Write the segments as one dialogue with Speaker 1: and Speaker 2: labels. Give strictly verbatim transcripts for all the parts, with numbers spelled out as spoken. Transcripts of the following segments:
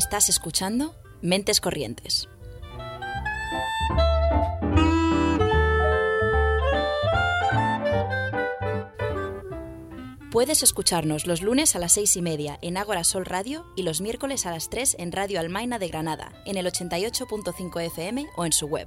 Speaker 1: Estás escuchando Mentes Corrientes. Puedes escucharnos los lunes a las seis y media en Ágora Sol Radio y los miércoles a las tres en Radio Almaina de Granada, en el ochenta y ocho punto cinco F M o en su web.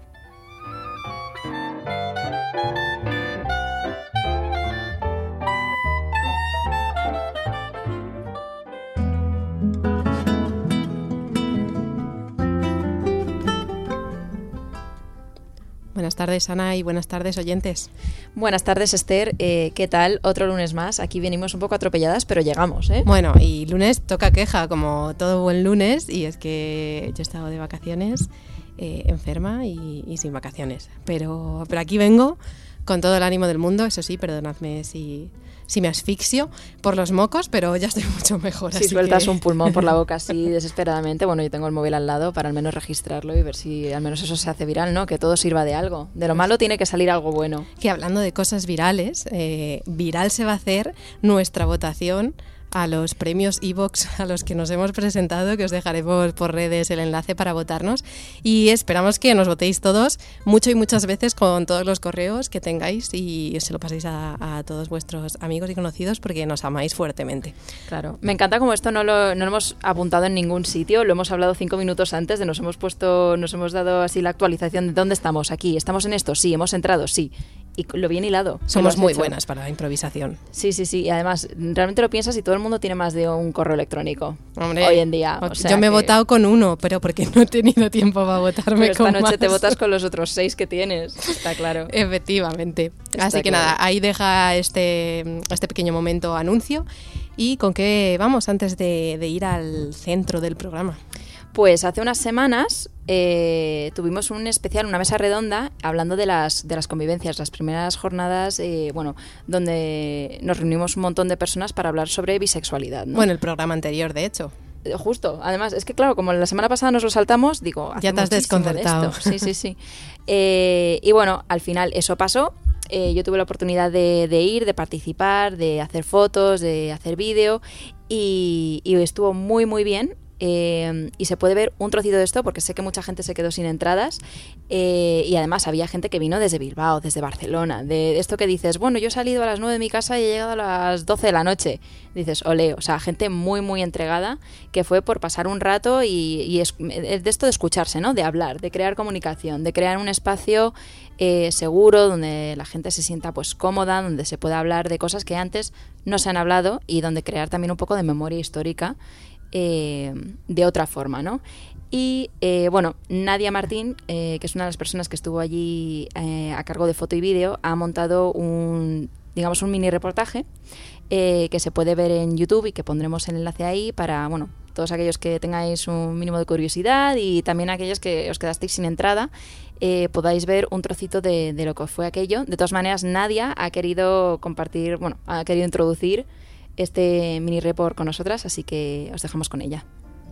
Speaker 2: Buenas tardes, Ana, y buenas tardes, oyentes.
Speaker 3: Buenas tardes, Esther. Eh, ¿Qué tal? Otro lunes más. Aquí venimos un poco atropelladas, pero llegamos, ¿eh?
Speaker 2: Bueno, y lunes toca queja, como todo buen lunes, y es que yo he estado de vacaciones, eh, enferma y, y sin vacaciones. Pero, pero aquí vengo con todo el ánimo del mundo, eso sí, perdonadme si... si me asfixio por los mocos, pero ya estoy mucho mejor.
Speaker 3: Si
Speaker 2: así
Speaker 3: sueltas
Speaker 2: que...
Speaker 3: un pulmón por la boca así desesperadamente, bueno, yo tengo el móvil al lado para al menos registrarlo y ver si al menos eso se hace viral, ¿no? Que todo sirva de algo. De lo malo tiene que salir algo bueno.
Speaker 2: Que hablando de cosas virales, eh, viral se va a hacer nuestra votación a los premios iVoox a los que nos hemos presentado, que os dejaremos por redes el enlace para votarnos, y esperamos que nos votéis todos mucho y muchas veces con todos los correos que tengáis y se lo paséis a, a todos vuestros amigos y conocidos porque nos amáis fuertemente.
Speaker 3: Claro, me encanta como esto no lo, no lo hemos apuntado en ningún sitio, lo hemos hablado cinco minutos antes, de nos hemos puesto, nos hemos dado así la actualización de dónde estamos, aquí, estamos en esto, sí, hemos entrado, sí. Y lo bien hilado.
Speaker 2: Somos muy hecho. buenas para la improvisación.
Speaker 3: Sí, sí, sí. Y además, realmente lo piensas y todo el mundo tiene más de un correo electrónico.
Speaker 2: Hombre,
Speaker 3: hoy en día. O sea
Speaker 2: yo me he
Speaker 3: que...
Speaker 2: votado con uno, pero porque no he tenido tiempo para votarme
Speaker 3: pero esta
Speaker 2: con
Speaker 3: noche
Speaker 2: más.
Speaker 3: te votas con los otros seis que tienes. Está claro.
Speaker 2: Efectivamente.
Speaker 3: Está
Speaker 2: Así que
Speaker 3: claro.
Speaker 2: nada, ahí deja este, este pequeño momento anuncio. ¿Y con qué vamos antes de, de ir al centro del programa?
Speaker 3: Pues hace unas semanas eh, tuvimos un especial, una mesa redonda, hablando de las, de las convivencias, las primeras jornadas, eh, bueno, donde nos reunimos un montón de personas para hablar sobre bisexualidad, ¿no?
Speaker 2: Bueno, el programa anterior, de hecho.
Speaker 3: Justo, además, es que claro, como la semana pasada nos lo saltamos, digo, hace
Speaker 2: ya te has desconcertado.
Speaker 3: De esto. Sí, sí, sí. Eh, y bueno, al final eso pasó. Eh, yo tuve la oportunidad de, de ir, de participar, de hacer fotos, de hacer vídeo y, y estuvo muy, muy bien. Eh, y se puede ver un trocito de esto porque sé que mucha gente se quedó sin entradas eh, y además había gente que vino desde Bilbao, desde Barcelona, de esto que dices, bueno, yo he salido a las nueve de mi casa y he llegado a las doce de la noche, dices, ole, o sea, gente muy muy entregada que fue por pasar un rato y, y es, de esto de escucharse, ¿no? De hablar, de crear comunicación, de crear un espacio eh, seguro donde la gente se sienta pues cómoda, donde se pueda hablar de cosas que antes no se han hablado y donde crear también un poco de memoria histórica Eh, de otra forma, ¿no? Y eh, bueno, Nadia Martín, eh, que es una de las personas que estuvo allí eh, a cargo de foto y vídeo, ha montado un, digamos, un mini reportaje eh, que se puede ver en YouTube y que pondremos el enlace ahí para, bueno, todos aquellos que tengáis un mínimo de curiosidad y también aquellos que os quedasteis sin entrada, eh, podáis ver un trocito de, de lo que fue aquello. De todas maneras, Nadia ha querido compartir, bueno, ha querido introducir este mini report con nosotras, así que os dejamos con ella.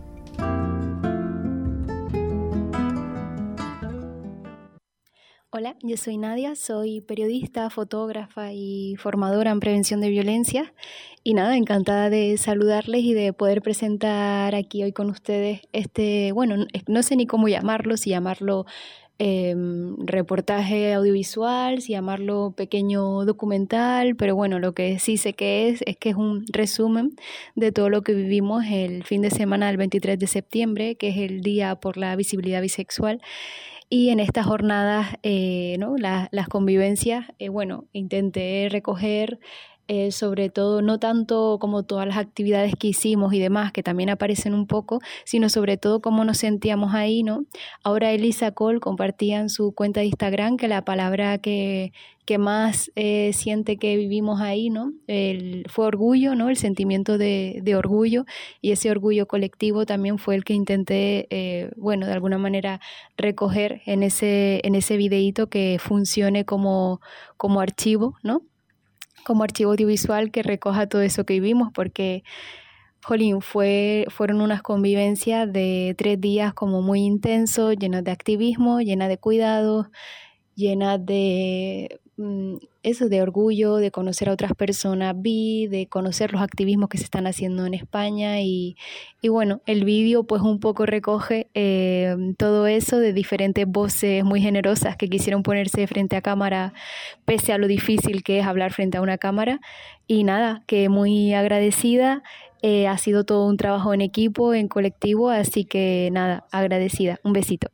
Speaker 4: Hola, yo soy Nadia, soy periodista, fotógrafa y formadora en prevención de violencia y nada, encantada de saludarles y de poder presentar aquí hoy con ustedes este, bueno, no sé ni cómo llamarlo, si llamarlo Eh, reportaje audiovisual, si llamarlo pequeño documental, pero bueno, lo que sí sé que es, es que es un resumen de todo lo que vivimos el fin de semana del veintitrés de septiembre, que es el Día por la Visibilidad Bisexual. Y en estas jornadas, eh, ¿no? la, las convivencias, eh, bueno, intenté recoger Eh, sobre todo, no tanto como todas las actividades que hicimos y demás, que también aparecen un poco, sino sobre todo cómo nos sentíamos ahí, ¿no? Ahora Elisa Cole compartía en su cuenta de Instagram que la palabra que, que más eh, siente que vivimos ahí, ¿no? El, fue orgullo, ¿no? El sentimiento de, de orgullo, y ese orgullo colectivo también fue el que intenté, eh, bueno, de alguna manera recoger en ese, en ese videíto que funcione como, como archivo, ¿no? Como archivo audiovisual que recoja todo eso que vivimos, porque, jolín, fue, fueron unas convivencias de tres días como muy intensos, llenos de activismo, llenas de cuidados, llena de mm, eso, de orgullo, de conocer a otras personas bi, de conocer los activismos que se están haciendo en España y, y bueno, el vídeo pues un poco recoge eh, todo eso de diferentes voces muy generosas que quisieron ponerse frente a cámara pese a lo difícil que es hablar frente a una cámara y nada, que muy agradecida. Eh, ha sido todo un trabajo en equipo, en colectivo, así que nada, agradecida. Un besito.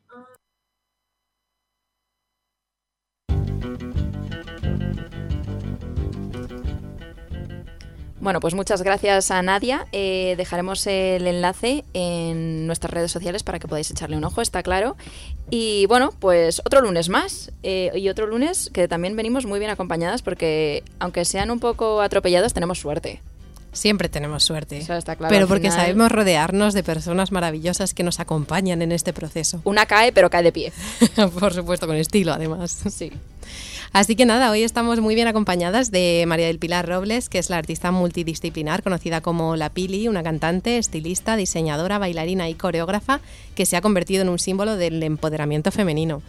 Speaker 3: Bueno, pues muchas gracias a Nadia. Eh, dejaremos el enlace en nuestras redes sociales para que podáis echarle un ojo, está claro. Y bueno, pues otro lunes más. Eh, y otro lunes que también venimos muy bien acompañadas porque, aunque sean un poco atropellados, tenemos suerte.
Speaker 2: Siempre tenemos suerte.
Speaker 3: Eso está claro.
Speaker 2: Pero porque
Speaker 3: final,
Speaker 2: sabemos rodearnos de personas maravillosas que nos acompañan en este proceso.
Speaker 3: Una cae, pero cae de pie.
Speaker 2: Por supuesto, con estilo, además.
Speaker 3: Sí.
Speaker 2: Así que nada, hoy estamos muy bien acompañadas de María del Pilar Robles, que es la artista multidisciplinar conocida como La Pili, una cantante, estilista, diseñadora, bailarina y coreógrafa que se ha convertido en un símbolo del empoderamiento femenino.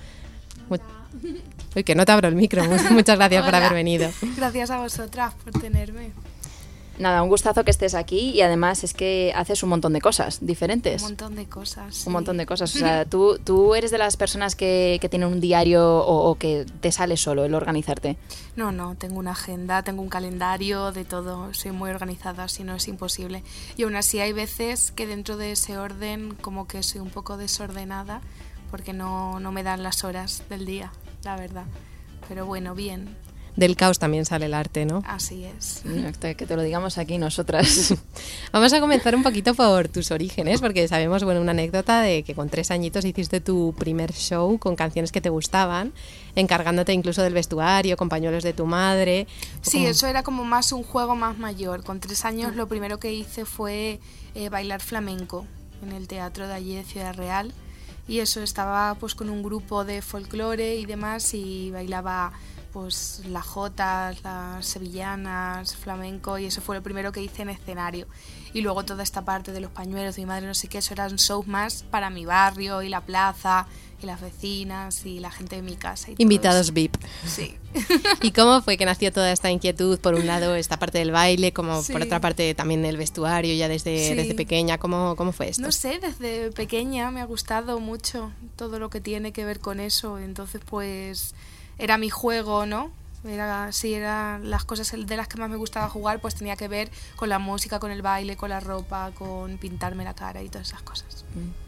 Speaker 2: Uy, que no te abro el micro. Muchas gracias por haber venido.
Speaker 5: Gracias a vosotras por tenerme.
Speaker 3: Nada, un gustazo que estés aquí y además es que haces un montón de cosas diferentes.
Speaker 5: Un montón de cosas.
Speaker 3: Un
Speaker 5: sí.
Speaker 3: montón de cosas. O sea, tú, tú eres de las personas que, que tienen un diario o, o que te sale solo el organizarte.
Speaker 5: No, no, tengo una agenda, tengo un calendario, de todo. Soy muy organizada, si no es imposible. Y aún así hay veces que dentro de ese orden como que soy un poco desordenada porque no, no me dan las horas del día, la verdad. Pero bueno, bien.
Speaker 2: Del caos también sale el arte, ¿no?
Speaker 5: Así es.
Speaker 3: Que te lo digamos aquí nosotras.
Speaker 2: Vamos a comenzar un poquito por tus orígenes, porque sabemos, bueno, una anécdota de que con tres añitos hiciste tu primer show con canciones que te gustaban, encargándote incluso del vestuario, con pañuelos de tu madre.
Speaker 5: Sí,
Speaker 2: como...
Speaker 5: eso era como más un juego más mayor. Con tres años lo primero que hice fue eh, bailar flamenco en el teatro de allí de Ciudad Real. Y eso, estaba pues con un grupo de folclore y demás y bailaba pues las jotas, las sevillanas, flamenco, y eso fue lo primero que hice en escenario. Y luego toda esta parte de los pañuelos de mi madre, no sé qué, eso eran shows más para mi barrio y la plaza y las vecinas y la gente de mi casa. Y
Speaker 2: invitados
Speaker 5: eso.
Speaker 2: V I P.
Speaker 5: Sí.
Speaker 2: ¿Y cómo fue que nació toda esta inquietud? Por un lado esta parte del baile, como
Speaker 5: sí.
Speaker 2: por otra parte también el vestuario, ya desde,
Speaker 5: sí.
Speaker 2: desde pequeña. ¿Cómo, ¿Cómo fue esto?
Speaker 5: No sé, desde pequeña me ha gustado mucho todo lo que tiene que ver con eso. Entonces pues era mi juego, ¿no? Era, sí, eran las cosas de las que más me gustaba jugar, pues tenía que ver con la música, con el baile, con la ropa, con pintarme la cara y todas esas cosas.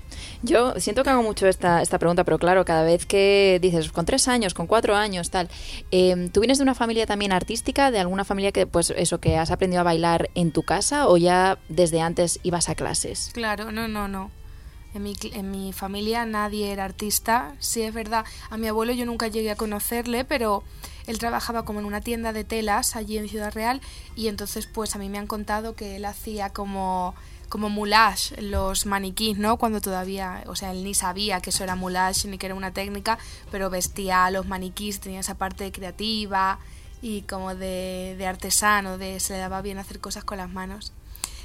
Speaker 3: Yo siento que hago mucho esta, esta pregunta, pero claro, cada vez que dices con tres años, con cuatro años, tal, eh, ¿tú vienes de una familia también artística, de alguna familia que, pues eso, que has aprendido a bailar en tu casa o ya desde antes ibas a clases?
Speaker 5: Claro, no, no, no. En mi, en mi familia nadie era artista. Sí, es verdad, a mi abuelo yo nunca llegué a conocerle, pero él trabajaba como en una tienda de telas allí en Ciudad Real y entonces pues a mí me han contado que él hacía como, como moulage los maniquís, ¿no? Cuando todavía, o sea, él ni sabía que eso era moulage ni que era una técnica, pero vestía a los maniquís, tenía esa parte creativa y como de, de artesano, de se le daba bien hacer cosas con las manos.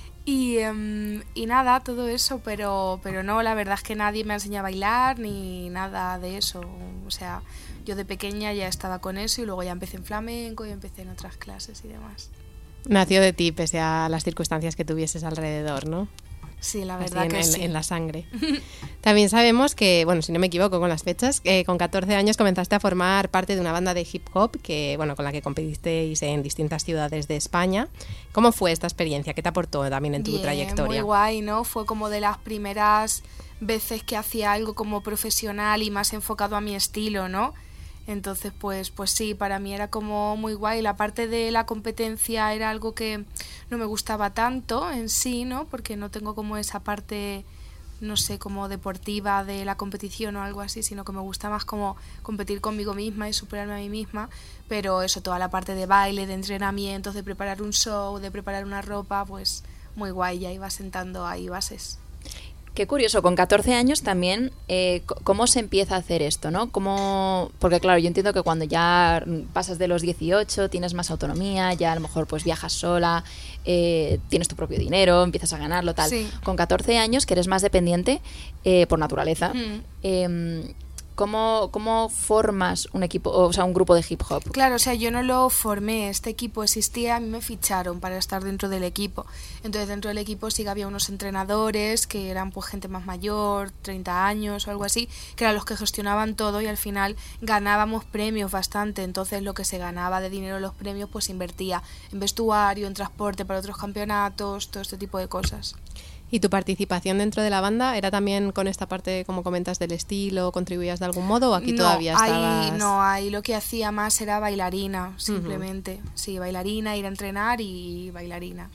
Speaker 5: Y, um, y nada, todo eso, pero, pero no, la verdad es que nadie me enseñó a bailar ni nada de eso. O sea, yo de pequeña ya estaba con eso y luego ya empecé en flamenco y empecé en otras clases y demás.
Speaker 2: Nació de ti, pese a las circunstancias que tuvieses alrededor, ¿no?
Speaker 5: Sí, la verdad
Speaker 2: Así en,
Speaker 5: que
Speaker 2: en,
Speaker 5: sí.
Speaker 2: en la sangre. También sabemos que, bueno, si no me equivoco con las fechas, que con catorce años comenzaste a formar parte de una banda de hip hop que, bueno, con la que competisteis en distintas ciudades de España. ¿Cómo fue esta experiencia? ¿Qué te aportó también en tu
Speaker 5: Bien,
Speaker 2: trayectoria?
Speaker 5: Muy guay, ¿no? Fue como de las primeras veces que hacía algo como profesional y más enfocado a mi estilo, ¿no? Entonces, pues, pues sí, para mí era como muy guay. La parte de la competencia era algo que no me gustaba tanto en sí, ¿no? Porque no tengo como esa parte, no sé, como deportiva de la competición o algo así, sino que me gusta más como competir conmigo misma y superarme a mí misma. Pero eso, toda la parte de baile, de entrenamientos, de preparar un show, de preparar una ropa, pues muy guay, ya iba sentando ahí bases.
Speaker 3: Qué curioso, con catorce años también, eh, ¿cómo se empieza a hacer esto, no? ¿Cómo? Porque claro, yo entiendo que cuando ya pasas de los dieciocho, tienes más autonomía, ya a lo mejor pues viajas sola, eh, tienes tu propio dinero, empiezas a ganarlo, tal.
Speaker 5: Sí.
Speaker 3: Con catorce años, que eres más dependiente eh, por naturaleza,
Speaker 5: Mm.
Speaker 3: eh, ¿cómo, cómo formas un equipo, o sea, un grupo de hip hop?
Speaker 5: Claro, o sea, yo no lo formé, este equipo existía, a mí me ficharon para estar dentro del equipo. Entonces dentro del equipo sí que había unos entrenadores que eran pues gente más mayor, treinta años o algo así, que eran los que gestionaban todo y al final ganábamos premios bastante. Entonces lo que se ganaba de dinero en los premios pues se invertía en vestuario, en transporte para otros campeonatos, todo este tipo de cosas.
Speaker 2: ¿Y tu participación dentro de la banda era también con esta parte, como comentas, del estilo? ¿Contribuías de algún modo o aquí
Speaker 5: no,
Speaker 2: todavía estabas...?
Speaker 5: Ahí, no, ahí lo que hacía más era bailarina, simplemente. Uh-huh. Sí, bailarina, ir a entrenar y bailarina.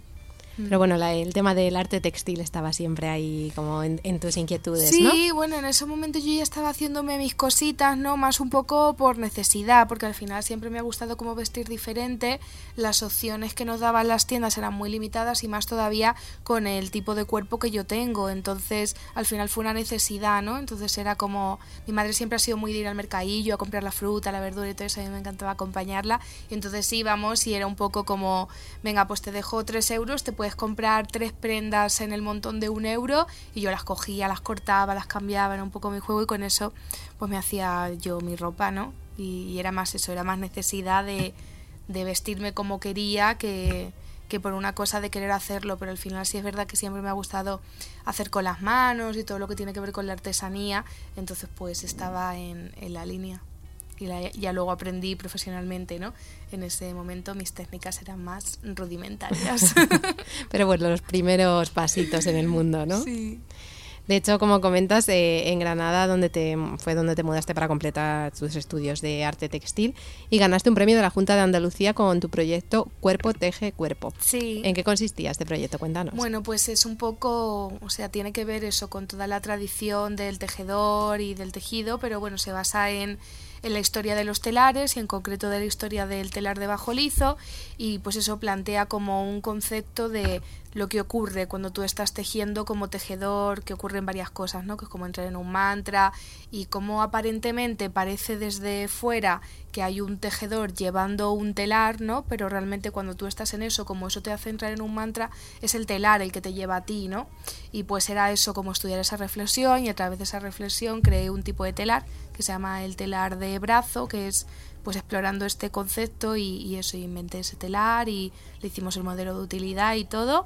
Speaker 2: Pero bueno, la, el tema del arte textil estaba siempre ahí como en, en tus inquietudes,
Speaker 5: sí,
Speaker 2: ¿no?
Speaker 5: Sí, bueno, en ese momento yo ya estaba haciéndome mis cositas, ¿no? Más un poco por necesidad, porque al final siempre me ha gustado cómo vestir diferente. Las opciones que nos daban las tiendas eran muy limitadas y más todavía con el tipo de cuerpo que yo tengo. Entonces, al final fue una necesidad, ¿no? Entonces era como... Mi madre siempre ha sido muy de ir al mercadillo a comprar la fruta, la verdura y todo eso, a mí me encantaba acompañarla. Y entonces íbamos y era un poco como, venga, pues te dejo tres euros, te puedes comprar tres prendas en el montón de un euro, y yo las cogía, las cortaba, las cambiaba, era un poco mi juego, y con eso pues me hacía yo mi ropa, ¿no? Y, y era más eso, era más necesidad de, de vestirme como quería que, que por una cosa de querer hacerlo. Pero al final sí es verdad que siempre me ha gustado hacer con las manos y todo lo que tiene que ver con la artesanía, entonces pues estaba en, en la línea. Y la, ya luego aprendí profesionalmente, ¿no? En ese momento mis técnicas eran más rudimentarias.
Speaker 2: Pero bueno, los primeros pasitos en el mundo, ¿no?
Speaker 5: Sí.
Speaker 2: De hecho, como comentas, eh, en Granada donde te, fue donde te mudaste para completar tus estudios de arte textil y ganaste un premio de la Junta de Andalucía con tu proyecto Cuerpo Teje Cuerpo.
Speaker 5: Sí.
Speaker 2: ¿En qué consistía este proyecto? Cuéntanos.
Speaker 5: Bueno, pues es un poco, o sea, tiene que ver eso con toda la tradición del tejedor y del tejido, pero bueno, se basa en en la historia de los telares y en concreto de la historia del telar de bajo lizo, y pues eso plantea como un concepto de lo que ocurre cuando tú estás tejiendo como tejedor, que ocurren varias cosas, ¿no? Que es como entrar en un mantra, y como aparentemente parece desde fuera que hay un tejedor llevando un telar, ¿no? Pero realmente cuando tú estás en eso, como eso te hace entrar en un mantra, es el telar el que te lleva a ti, ¿no? Y pues era eso, como estudiar esa reflexión, y a través de esa reflexión creé un tipo de telar que se llama el telar de brazo, que es pues explorando este concepto, y, y eso, inventé ese telar y le hicimos el modelo de utilidad y todo,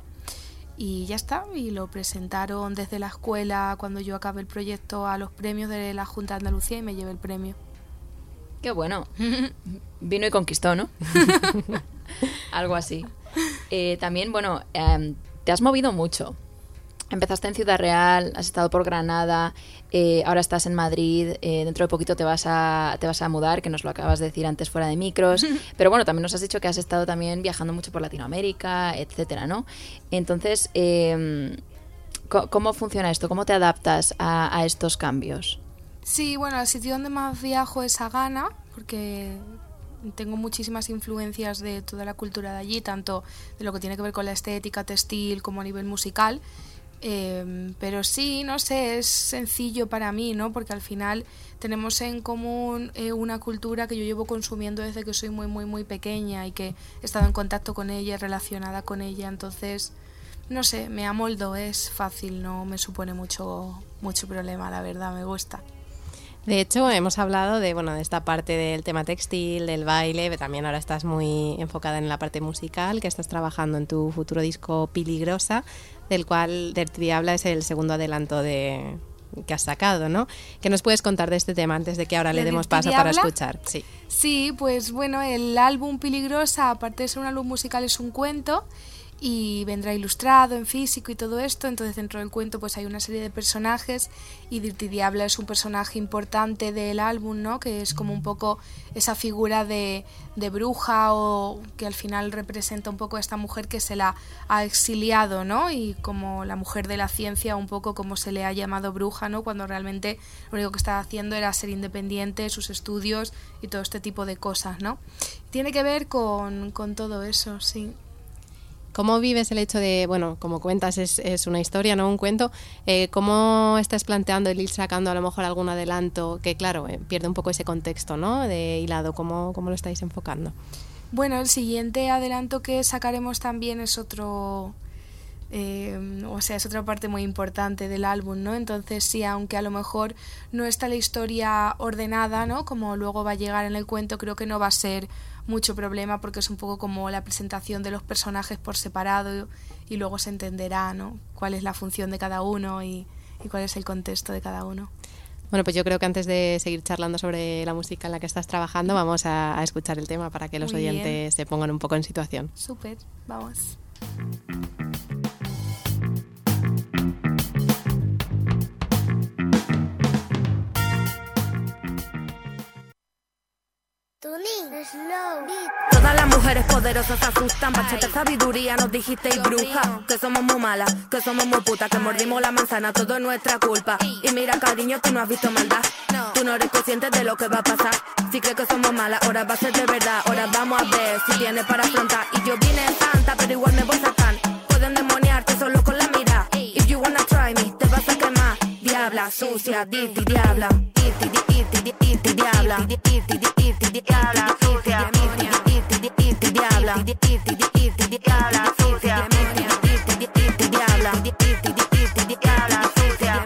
Speaker 5: y ya está, y lo presentaron desde la escuela cuando yo acabé el proyecto a los premios de la Junta de Andalucía y me llevé el premio.
Speaker 3: Qué bueno. Vino y conquistó, ¿no? Algo así. Eh, también, bueno, eh, te has movido mucho. Empezaste en Ciudad Real, has estado por Granada, eh, ahora estás en Madrid, eh, dentro de poquito te vas a te vas a mudar, que nos lo acabas de decir antes fuera de micros, pero bueno, también nos has dicho que has estado también viajando mucho por Latinoamérica, etcétera, ¿no? Entonces, eh, ¿cómo funciona esto? ¿Cómo te adaptas a, a estos cambios?
Speaker 5: Sí, bueno, el sitio donde más viajo es a Ghana, porque tengo muchísimas influencias de toda la cultura de allí, tanto de lo que tiene que ver con la estética textil como a nivel musical. Eh, pero sí, no sé, es sencillo para mí, ¿no? Porque al final tenemos en común eh, una cultura que yo llevo consumiendo desde que soy muy, muy, muy pequeña, y que he estado en contacto con ella, relacionada con ella. Entonces, no sé, me amoldo, es fácil, no me supone mucho, mucho problema, la verdad, me gusta.
Speaker 2: De hecho, hemos hablado de, bueno, de esta parte del tema textil, del baile, pero también ahora estás muy enfocada en la parte musical, que estás trabajando en tu futuro disco Peligrosa, del cual Dirty Diabla es el segundo adelanto de que has sacado, ¿no? ¿Qué nos puedes contar de este tema antes de que ahora le demos paso para escuchar? Sí.
Speaker 5: Sí, pues bueno, el álbum Peligrosa, aparte de ser un álbum musical, es un cuento, y vendrá ilustrado en físico y todo esto. Entonces dentro del cuento pues hay una serie de personajes, y Dirty Diabla es un personaje importante del álbum, ¿no? Que es como un poco esa figura de, de bruja, o que al final representa un poco a esta mujer que se la ha exiliado, ¿no? Y como la mujer de la ciencia, un poco como se le ha llamado bruja, ¿no? Cuando realmente lo único que estaba haciendo era ser independiente, sus estudios y todo este tipo de cosas, ¿no? Tiene que ver con, con todo eso, sí.
Speaker 2: ¿Cómo vives el hecho de, bueno, como cuentas, es, es una historia, no un cuento? Eh, ¿Cómo estás planteando el ir sacando a lo mejor algún adelanto que, claro, eh, pierde un poco ese contexto, ¿no? De hilado, ¿cómo, cómo lo estáis enfocando?
Speaker 5: Bueno, el siguiente adelanto que sacaremos también es otro Eh, o sea, es otra parte muy importante del álbum, ¿no? Entonces sí, aunque a lo mejor no está la historia ordenada, ¿no? Como luego va a llegar en el cuento, creo que no va a ser mucho problema porque es un poco como la presentación de los personajes por separado y, y luego se entenderá, ¿no? Cuál es la función de cada uno y, y cuál es el contexto de cada uno.
Speaker 2: Bueno, pues yo creo que antes de seguir charlando sobre la música en la que estás trabajando, vamos a, a escuchar el tema para que los
Speaker 5: Muy
Speaker 2: oyentes
Speaker 5: bien.
Speaker 2: se pongan un poco en situación.
Speaker 5: Súper, vamos.
Speaker 6: Todas las mujeres poderosas se asustan, bachata sabiduría, nos dijisteis bruja, que somos muy malas, que somos muy putas, que mordimos la manzana, todo es nuestra culpa. Y mira cariño, tú no has visto maldad, tú no eres consciente de lo que va a pasar. Si crees que somos malas, ahora va a ser de verdad, ahora vamos a ver si tienes para afrontar. Y yo vine en santa, pero igual me voy a sacar, pueden demoniarte solo con la mirada. If you wanna try me, te vas a quemar, diabla, sucia, dirty, diabla, dirty, dirty, dirty, dirty, diabla, dirty, dirty, dirty, diabla, sucia, diabla, diabla, sucia, diabla, diabla, sucia,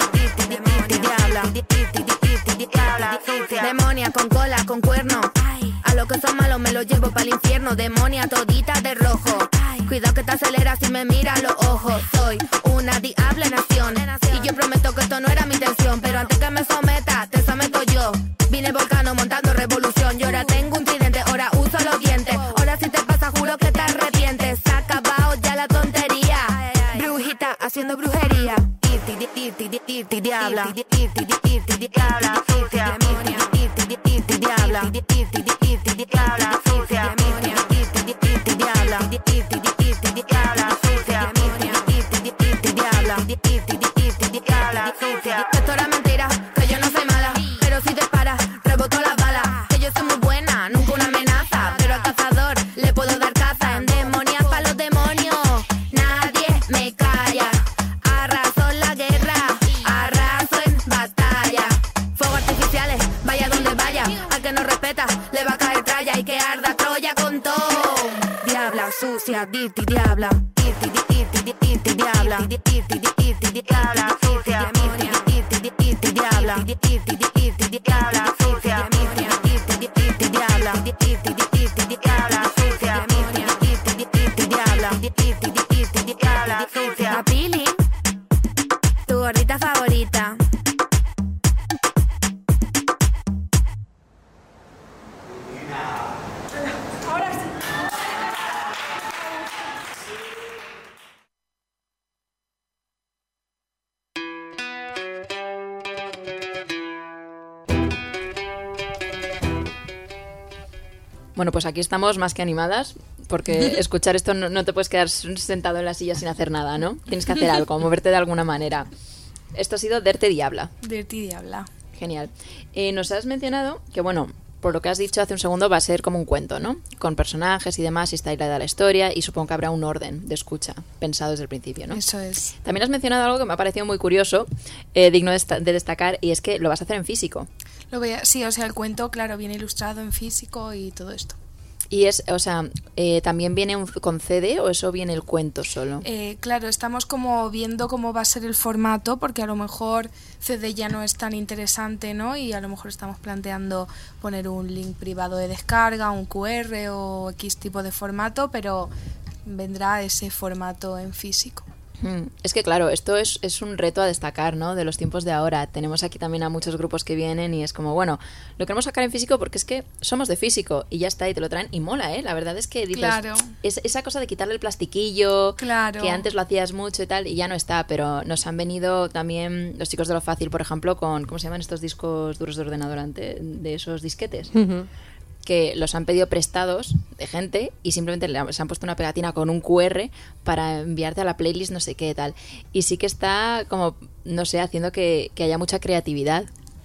Speaker 6: diabla, sucia. Demonia con cola, con cuerno, a lo que son malos me lo llevo para el infierno. Demonia todita de rojo, cuidado que te aceleras si me miras los ojos. Soy una diabla en acción y yo prometo que esto no era mi intención, pero antes que me someta, te someto yo. Vine volcano montando revolución y ahora tengo un tridente, ahora uso los dientes. Ahora si te pasa juro que te arrepientes. Se ha acabado ya la tontería, brujita haciendo brujería. Irti, irti, irti, diabla, irti, irti, diabla, sucia, irti, diabla, irti, diabla, sucia, irti, diabla, irti, diabla, sucia, irti, diabla, irti, diabla, sucia. Esto era mentira, que yo no soy mala, pero si te paras, reboto las balas. Que yo soy muy buena, nunca una amenaza, pero al cazador le puedo dar caza. En demonias pa' los demonios, nadie me calla. Arraso en la guerra, arraso en batalla. Fuegos artificiales, vaya donde vaya, al que no respeta le va a caer tralla. Y que arda Troya con todo. Diabla, sucia, dirty, diabla, dirty, dirty, dirty, diabla, dirty, dirty, diabla, sucia, dirty, dirty, diabla, dirty, dirty, diabla, sucia, dirty, dirty, diabla, dirty, dirty, diabla, sucia, dirty, dirty, diabla, dirty, dirty, diabla, sucia. La Pili, tu gordita favorita.
Speaker 3: Bueno, pues aquí estamos más que animadas, porque escuchar esto no, no te puedes quedar sentado en la silla sin hacer nada, ¿no? Tienes que hacer algo, moverte de alguna manera. Esto ha sido Dirty Diabla.
Speaker 5: Dirty Diabla.
Speaker 3: Genial. Eh, nos has mencionado que, bueno, por lo que has dicho hace un segundo, va a ser como un cuento, ¿no? Con personajes y demás, y está hilada la historia, y supongo que habrá un orden de escucha pensado desde el principio, ¿no?
Speaker 5: Eso es.
Speaker 3: También has mencionado algo que me ha parecido muy curioso, eh, digno de, esta- de destacar, y es que lo vas a hacer en físico.
Speaker 5: Lo voy a- sí, o sea, el cuento, claro, viene ilustrado en físico y todo esto.
Speaker 3: Y es, o sea, eh, ¿también viene un- con C D o eso viene el cuento solo?
Speaker 5: Eh, claro, estamos como viendo cómo va a ser el formato, porque a lo mejor C D ya no es tan interesante, ¿no? Y a lo mejor estamos planteando poner un link privado de descarga, un Q R o X tipo de formato, pero vendrá ese formato en físico.
Speaker 3: Mm, Es que claro, esto es, es un reto a destacar, ¿no? De los tiempos de ahora. Tenemos aquí también a muchos grupos que vienen y es como, bueno, lo queremos sacar en físico porque es que somos de físico y ya está, y te lo traen y mola, ¿eh? La verdad es que dices,
Speaker 5: Claro.
Speaker 3: es, esa cosa de quitarle el plastiquillo,
Speaker 5: Claro.
Speaker 3: que antes lo hacías mucho y tal, y ya no está, pero nos han venido también los chicos de Lo Fácil, por ejemplo, con, ¿cómo se llaman estos discos duros de ordenador ante, de esos disquetes?
Speaker 2: Ujú.
Speaker 3: Que los han pedido prestados de gente y simplemente le han- se han puesto una pegatina con un Q R para enviarte a la playlist no sé qué tal. Y sí que está como, no sé, haciendo que, que haya mucha creatividad.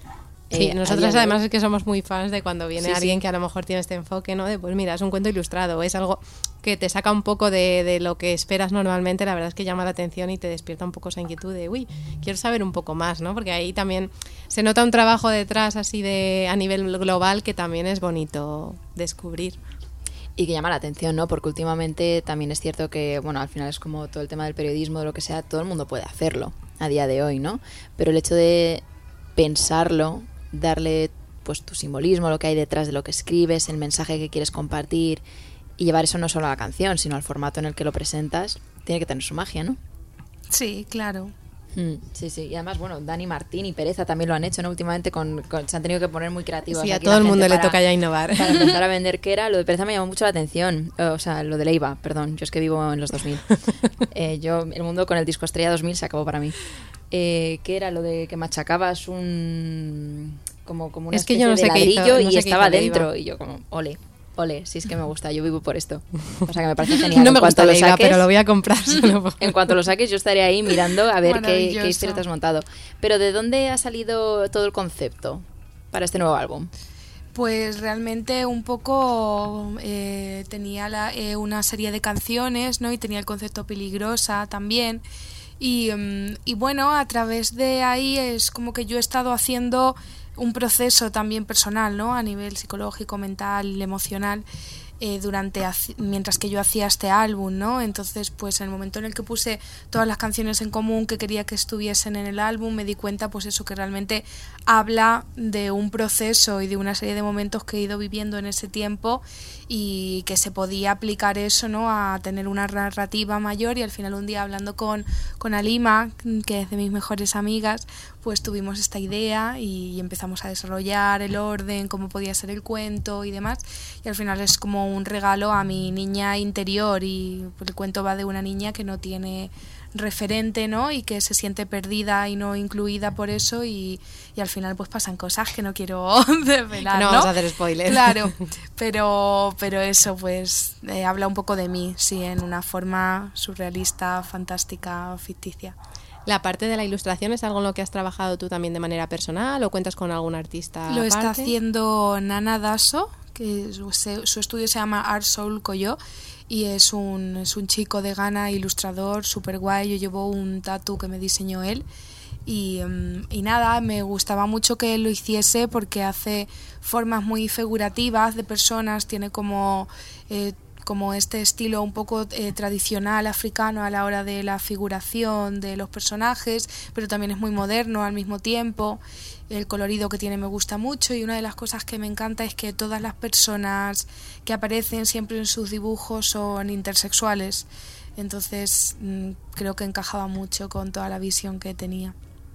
Speaker 2: Sí,
Speaker 3: Eh, a día
Speaker 2: nosotros
Speaker 3: de
Speaker 2: además
Speaker 3: hoy.
Speaker 2: es que somos muy fans de cuando viene
Speaker 3: Sí, sí.
Speaker 2: alguien que a lo mejor tiene este enfoque, ¿no? De pues mira, es un cuento ilustrado, es algo que te saca un poco de, de lo que esperas normalmente, la verdad es que llama la atención y te despierta un poco esa inquietud de, uy, quiero saber un poco más, ¿no? Porque ahí también se nota un trabajo detrás así de a nivel global que también es bonito descubrir.
Speaker 3: Y que llama la atención, ¿no? Porque últimamente también es cierto que, bueno, al final es como todo el tema del periodismo, de lo que sea, todo el mundo puede hacerlo a día de hoy, ¿no? Pero el hecho de pensarlo, darle pues tu simbolismo, lo que hay detrás de lo que escribes, el mensaje que quieres compartir y llevar eso no solo a la canción, sino al formato en el que lo presentas, tiene que tener su magia, ¿no?
Speaker 5: Sí, claro.
Speaker 3: Mm, sí, sí. Y además, bueno, Dani Martín y Pereza también lo han hecho, ¿no? Últimamente con, con, se han tenido que poner muy creativos.
Speaker 2: Sí, a todo el mundo le toca ya innovar.
Speaker 3: Para empezar a vender, que era, lo de Pereza me llamó mucho la atención. O sea, lo de Leiva, perdón, yo es que vivo en los dos mil. eh, yo, el mundo con el disco Estrella dos mil se acabó para mí. Eh, que era lo de que machacabas un... como, como una
Speaker 2: es que
Speaker 3: especie
Speaker 2: yo no
Speaker 3: de
Speaker 2: sé
Speaker 3: ladrillo
Speaker 2: qué hizo, no
Speaker 3: y
Speaker 2: sé
Speaker 3: estaba
Speaker 2: qué hizo
Speaker 3: dentro.
Speaker 2: Leiva.
Speaker 3: Y yo como, ole. Ole, si es que me gusta, yo vivo por esto. O sea que me parece genial.
Speaker 2: No
Speaker 3: en
Speaker 2: me gusta
Speaker 3: lo
Speaker 2: Leiva,
Speaker 3: saques,
Speaker 2: pero lo voy a comprar. Solo
Speaker 3: en cuanto lo saques yo estaré ahí mirando a ver qué, qué historia te has montado. Pero ¿de dónde ha salido todo el concepto para este nuevo álbum?
Speaker 5: Pues realmente un poco eh, tenía la, eh, una serie de canciones, ¿no? Y tenía el concepto Peligrosa también. Y, um, y bueno, a través de ahí es como que yo he estado haciendo un proceso también personal, ¿no? A nivel psicológico, mental, emocional, eh, durante mientras que yo hacía este álbum, ¿no? Entonces, pues en el momento en el que puse todas las canciones en común que quería que estuviesen en el álbum, me di cuenta, pues eso, que realmente habla de un proceso y de una serie de momentos que he ido viviendo en ese tiempo y que se podía aplicar eso, ¿no? A tener una narrativa mayor. Y al final un día hablando con, con Alima, que es de mis mejores amigas, pues tuvimos esta idea y empezamos a desarrollar el orden, cómo podía ser el cuento y demás, y al final es como un regalo a mi niña interior. Y el cuento va de una niña que no tiene referente, ¿no? Y que se siente perdida y no incluida por eso, y, y al final pues pasan cosas que no quiero desvelar,
Speaker 2: no
Speaker 5: ¿no?
Speaker 2: vamos a hacer spoilers.
Speaker 5: Claro, pero, pero eso pues eh, habla un poco de mí, sí, en una forma surrealista, fantástica, ficticia.
Speaker 2: ¿La parte de la ilustración es algo en lo que has trabajado tú también de manera personal o cuentas con algún artista
Speaker 5: Lo
Speaker 2: aparte?
Speaker 5: está haciendo Nana Dasso, que su, su estudio se llama Art Soul Koyo, y es un, es un chico de Ghana, ilustrador, súper guay. Yo llevo un tatu que me diseñó él y, y nada, me gustaba mucho que él lo hiciese porque hace formas muy figurativas de personas, tiene como... Eh, como este estilo un poco eh, tradicional africano a la hora de la figuración de los personajes, pero también es muy moderno al mismo tiempo. El colorido que tiene me gusta mucho, y una de las cosas que me encanta es que todas las personas que aparecen siempre en sus dibujos son intersexuales. Entonces mmm, creo que encajaba mucho con toda la visión que tenía.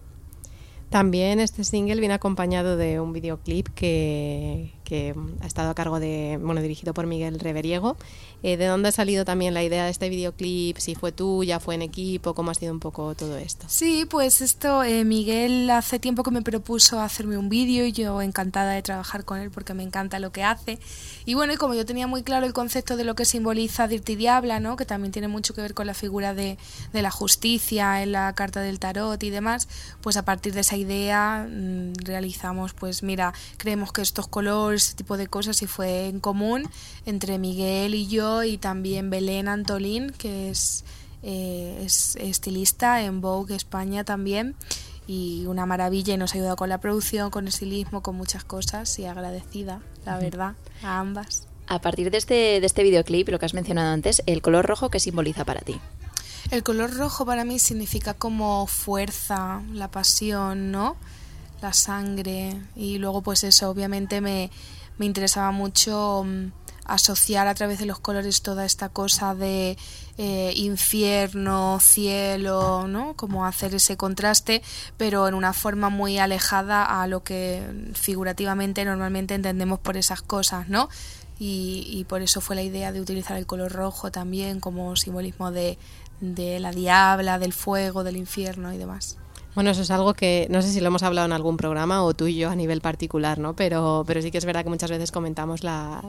Speaker 2: También este single viene acompañado de un videoclip que, que ha estado a cargo de, bueno, dirigido por Miguel Reveriego. Eh, ¿De dónde ha salido también la idea de este videoclip? ¿Si fue tuya, fue en equipo? ¿Cómo ha sido un poco todo esto?
Speaker 5: Sí, pues esto, eh, Miguel hace tiempo que me propuso hacerme un vídeo y yo encantada de trabajar con él porque me encanta lo que hace. Y bueno, y como yo tenía muy claro el concepto de lo que simboliza Dirty Diabla, ¿no? Que también tiene mucho que ver con la figura de, de la justicia en la carta del tarot y demás, pues a partir de esa idea mmm, realizamos, pues mira, creemos que estos colores, este tipo de cosas, y fue en común entre Miguel y yo, y también Belén Antolín, que es, eh, es estilista en Vogue España también, y una maravilla, y nos ha ayudado con la producción, con estilismo, con muchas cosas, y agradecida, la verdad, a ambas.
Speaker 3: A partir de este, de este videoclip, lo que has mencionado antes, el color rojo, ¿qué simboliza para ti?
Speaker 5: El color rojo para mí significa como fuerza, la pasión, ¿no? La sangre, y luego pues eso, obviamente me, me interesaba mucho um, asociar a través de los colores toda esta cosa de eh, infierno, cielo, ¿no? Como hacer ese contraste, pero en una forma muy alejada a lo que figurativamente normalmente entendemos por esas cosas, ¿no? Y, y por eso fue la idea de utilizar el color rojo también como simbolismo de, de la diabla, del fuego, del infierno y demás.
Speaker 2: Bueno, eso es algo que no sé si lo hemos hablado en algún programa o tú y yo a nivel particular, ¿no? Pero, pero sí que es verdad que muchas veces comentamos la...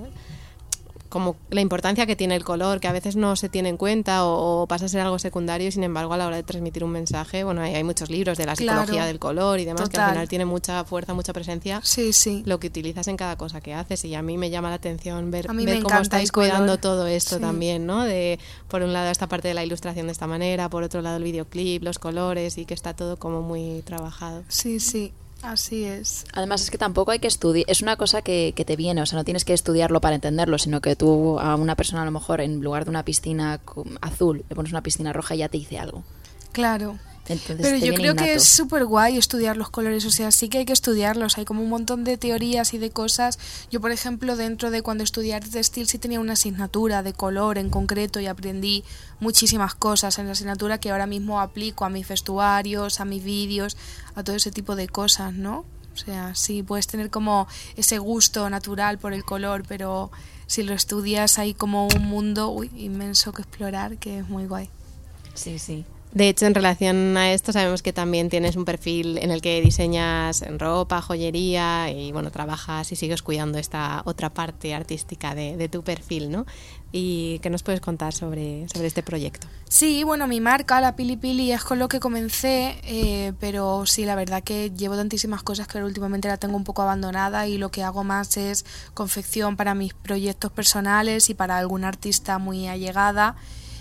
Speaker 2: como la importancia que tiene el color, que a veces no se tiene en cuenta o, o pasa a ser algo secundario, y sin embargo a la hora de transmitir un mensaje, bueno, hay, hay muchos libros de la psicología
Speaker 5: claro,
Speaker 2: del color y demás, total, que al final tiene mucha fuerza, mucha presencia,
Speaker 5: sí, sí,
Speaker 2: lo que utilizas en cada cosa que haces, y a mí me llama la atención ver,
Speaker 5: ver
Speaker 2: cómo estáis cuidando todo esto, sí, también, ¿no? De, por un lado esta parte de la ilustración de esta manera, por otro lado el videoclip, los colores, y que está todo como muy trabajado.
Speaker 5: Sí, sí. Así es.
Speaker 3: Además es que tampoco hay que estudiar, es una cosa que, que te viene, o sea, no tienes que estudiarlo para entenderlo, sino que tú a una persona a lo mejor en lugar de una piscina azul le pones una piscina roja y ya te dice algo.
Speaker 5: Claro.
Speaker 3: Entonces,
Speaker 5: pero yo creo
Speaker 3: innato.
Speaker 5: que es súper guay estudiar los colores, o sea, sí que hay que estudiarlos, hay como un montón de teorías y de cosas. Yo, por ejemplo, dentro de cuando estudié arte textil sí tenía una asignatura de color en concreto y aprendí muchísimas cosas en la asignatura que ahora mismo aplico a mis vestuarios, a mis vídeos, a todo ese tipo de cosas, ¿no? O sea, sí, puedes tener como ese gusto natural por el color, pero si lo estudias hay como un mundo uy, inmenso que explorar, que es muy guay.
Speaker 3: Sí, sí.
Speaker 2: De hecho, en relación a esto, sabemos que también tienes un perfil en el que diseñas ropa, joyería y, bueno, trabajas y sigues cuidando esta otra parte artística de, de tu perfil, ¿no? ¿Y qué nos puedes contar sobre, sobre este proyecto?
Speaker 5: Sí, bueno, mi marca, la Pili Pili, es con lo que comencé, eh, pero sí, la verdad que llevo tantísimas cosas que últimamente la tengo un poco abandonada y lo que hago más es confección para mis proyectos personales y para alguna artista muy allegada.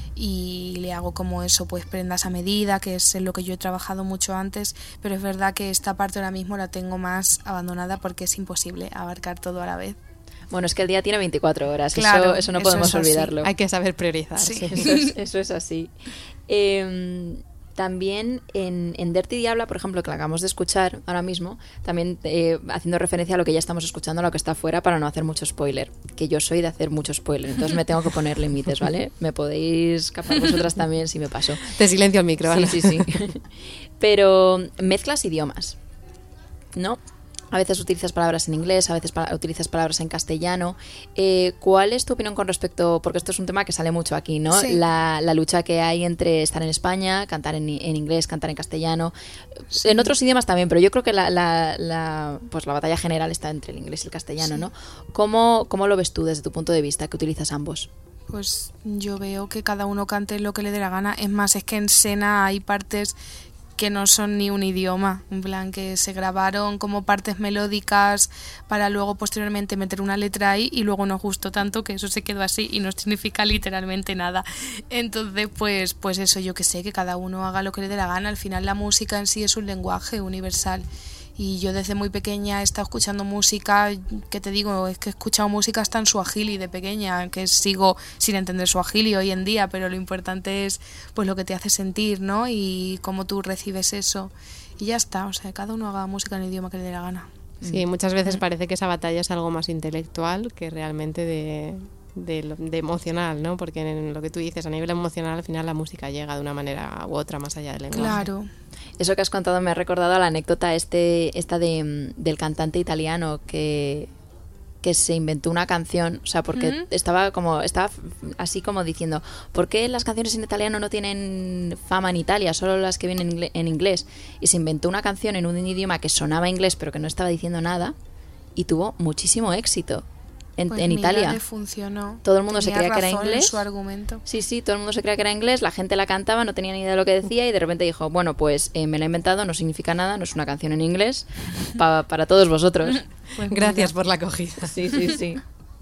Speaker 5: Y le hago como eso, pues prendas a medida, que es en lo que yo he trabajado mucho antes, pero es verdad que esta parte ahora mismo la tengo más abandonada porque es imposible abarcar todo a la vez.
Speaker 3: Bueno, es que el día tiene veinticuatro horas,
Speaker 5: claro,
Speaker 3: eso, eso no
Speaker 5: eso
Speaker 3: podemos
Speaker 5: es así.
Speaker 3: olvidarlo.
Speaker 2: Hay que saber priorizar.
Speaker 3: Sí. Sí, eso, es, eso es así. Eh, también en, en Dirty Diabla, por ejemplo, que la acabamos de escuchar ahora mismo, también eh, haciendo referencia a lo que ya estamos escuchando, a lo que está afuera, para no hacer mucho spoiler, que yo soy de hacer mucho spoiler, entonces me tengo que poner límites, ¿vale? Me podéis escapar vosotras también si me paso.
Speaker 2: Te silencio el micro, Ana.
Speaker 3: Sí, sí, sí. Pero mezclas idiomas, ¿no? A veces utilizas palabras en inglés, a veces pa- utilizas palabras en castellano. Eh, ¿Cuál es tu opinión con respecto, porque esto es un tema que sale mucho aquí, ¿no?
Speaker 5: Sí.
Speaker 3: La, la lucha que hay entre estar en España, cantar en, en inglés, cantar en castellano. Sí. En otros idiomas también, pero yo creo que la, la, la, pues la batalla general está entre el inglés y el castellano, sí. ¿no? ¿Cómo, ¿Cómo lo ves tú desde tu punto de vista, que utilizas ambos?
Speaker 5: Pues yo veo que cada uno cante lo que le dé la gana. Es más, es que en Sena hay partes que no son ni un idioma, en plan que se grabaron como partes melódicas para luego posteriormente meter una letra ahí y luego nos gustó tanto que eso se quedó así y no significa literalmente nada. Entonces pues, pues eso, yo que sé, que cada uno haga lo que le dé la gana. Al final la música en sí es un lenguaje universal. Y yo desde muy pequeña he estado escuchando música, que te digo, es que he escuchado música hasta en suajili de pequeña, que sigo sin entender suajili hoy en día, pero lo importante es pues lo que te hace sentir, ¿no? Y cómo tú recibes eso. Y ya está, o sea, cada uno haga música en el idioma que le dé la gana.
Speaker 2: Sí, muchas veces parece que esa batalla es algo más intelectual que realmente de, de, de emocional, ¿no? Porque en lo que tú dices, a nivel emocional, al final la música llega de una manera u otra más allá del lenguaje.
Speaker 5: Claro.
Speaker 3: Eso que has contado me ha recordado a la anécdota este, esta de, del cantante italiano que, que se inventó una canción, o sea, porque uh-huh. estaba como estaba así como diciendo, ¿por qué las canciones en italiano no tienen fama en Italia, solo las que vienen en inglés, en inglés? Y se inventó una canción en un idioma que sonaba inglés pero que no estaba diciendo nada y tuvo muchísimo éxito. En,
Speaker 5: pues
Speaker 3: en Italia
Speaker 5: funcionó.
Speaker 3: Todo el mundo
Speaker 5: Tenía
Speaker 3: se creía que era inglés
Speaker 5: en su argumento.
Speaker 3: Sí, sí, todo el mundo se creía que era inglés. La gente la cantaba, no tenía ni idea de lo que decía y de repente dijo, bueno, pues eh, me la he inventado, no significa nada, no es una canción en inglés pa, para todos vosotros.
Speaker 2: Pues gracias por la acogida.
Speaker 3: Sí, sí, sí.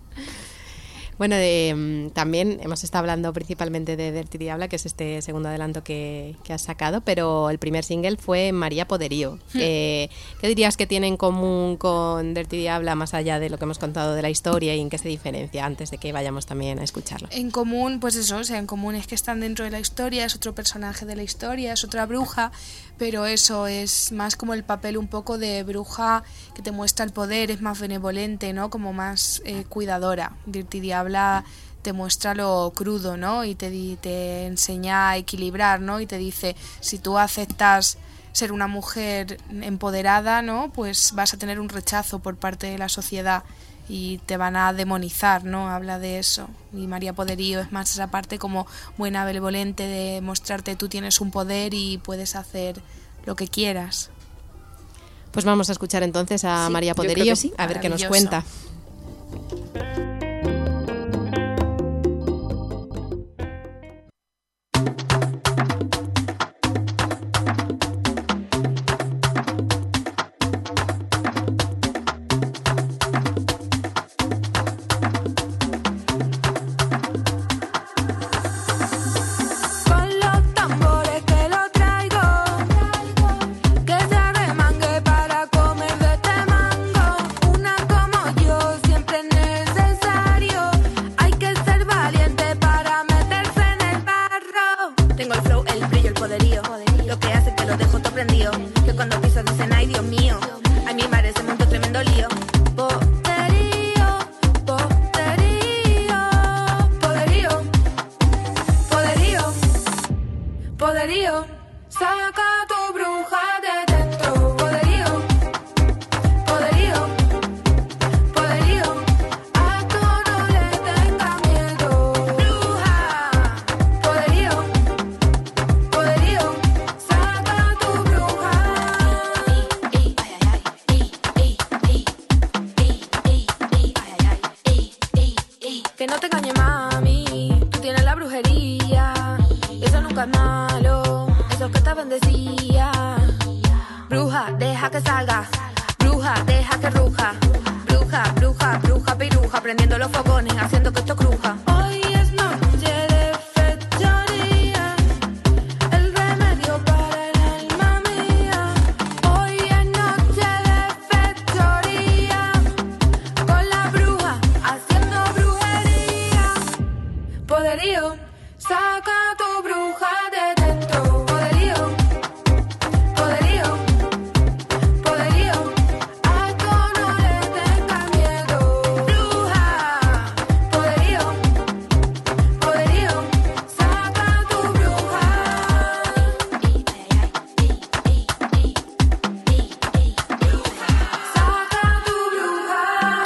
Speaker 2: Bueno, de, también hemos estado hablando principalmente de Dirty Diabla, que es este segundo adelanto que, que has sacado, pero el primer single fue María Poderío. Hmm. Eh, ¿Qué dirías que tiene en común con Dirty Diabla, más allá de lo que hemos contado de la historia, y en qué se diferencia, antes de que vayamos también a escucharlo?
Speaker 5: En común, pues eso, o sea, en común es que están dentro de la historia, es otro personaje de la historia, es otra bruja, pero eso es más como el papel un poco de bruja que te muestra el poder, es más benevolente, ¿no? Como más eh, cuidadora. Dirty Diabla te muestra lo crudo, ¿no? Y te, te enseña a equilibrar, ¿no? Y te dice, si tú aceptas ser una mujer empoderada, ¿no? Pues vas a tener un rechazo por parte de la sociedad y te van a demonizar, ¿no? Habla de eso. Y María Poderío es más esa parte como buena, benevolente, de mostrarte tú tienes un poder y puedes hacer lo que quieras.
Speaker 2: Pues vamos a escuchar entonces a sí, María Poderío, sí. A ver qué nos cuenta.
Speaker 7: Que se arremangue para comer.
Speaker 5: no te engañes, mami, tú tienes la brujería. Eso nunca es malo, eso que te bendecía. Bruja, deja que salga. Bruja, deja que ruja. Bruja, bruja, bruja, piruja, prendiendo los fogones, haciendo que esto cruja. Hoy es noche de fechoría, el remedio para el alma mía. Hoy es noche de fechoría, con la bruja haciendo brujería. Poderío, saca tu bruja de dentro. Poderío, poderío, poderío. A esto no le tengas miedo. Bruja, poderío, poderío. Saca tu bruja. Saca tu bruja.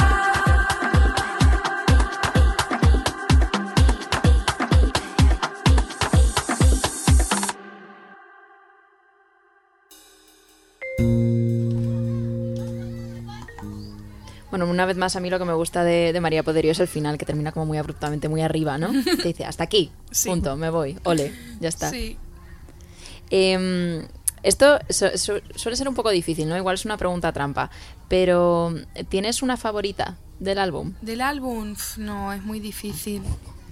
Speaker 3: Bueno, una vez más a mí lo que me gusta de, de María Poderío es el final, que termina como muy abruptamente, muy arriba, ¿no? Te dice, hasta aquí,
Speaker 5: Sí.
Speaker 3: punto, me voy, ole, ya está.
Speaker 5: Sí.
Speaker 3: Eh, esto su- su- suele ser un poco difícil, ¿no? Igual es una pregunta trampa, pero ¿tienes una favorita del álbum?
Speaker 5: Del álbum, pf, no, es muy difícil.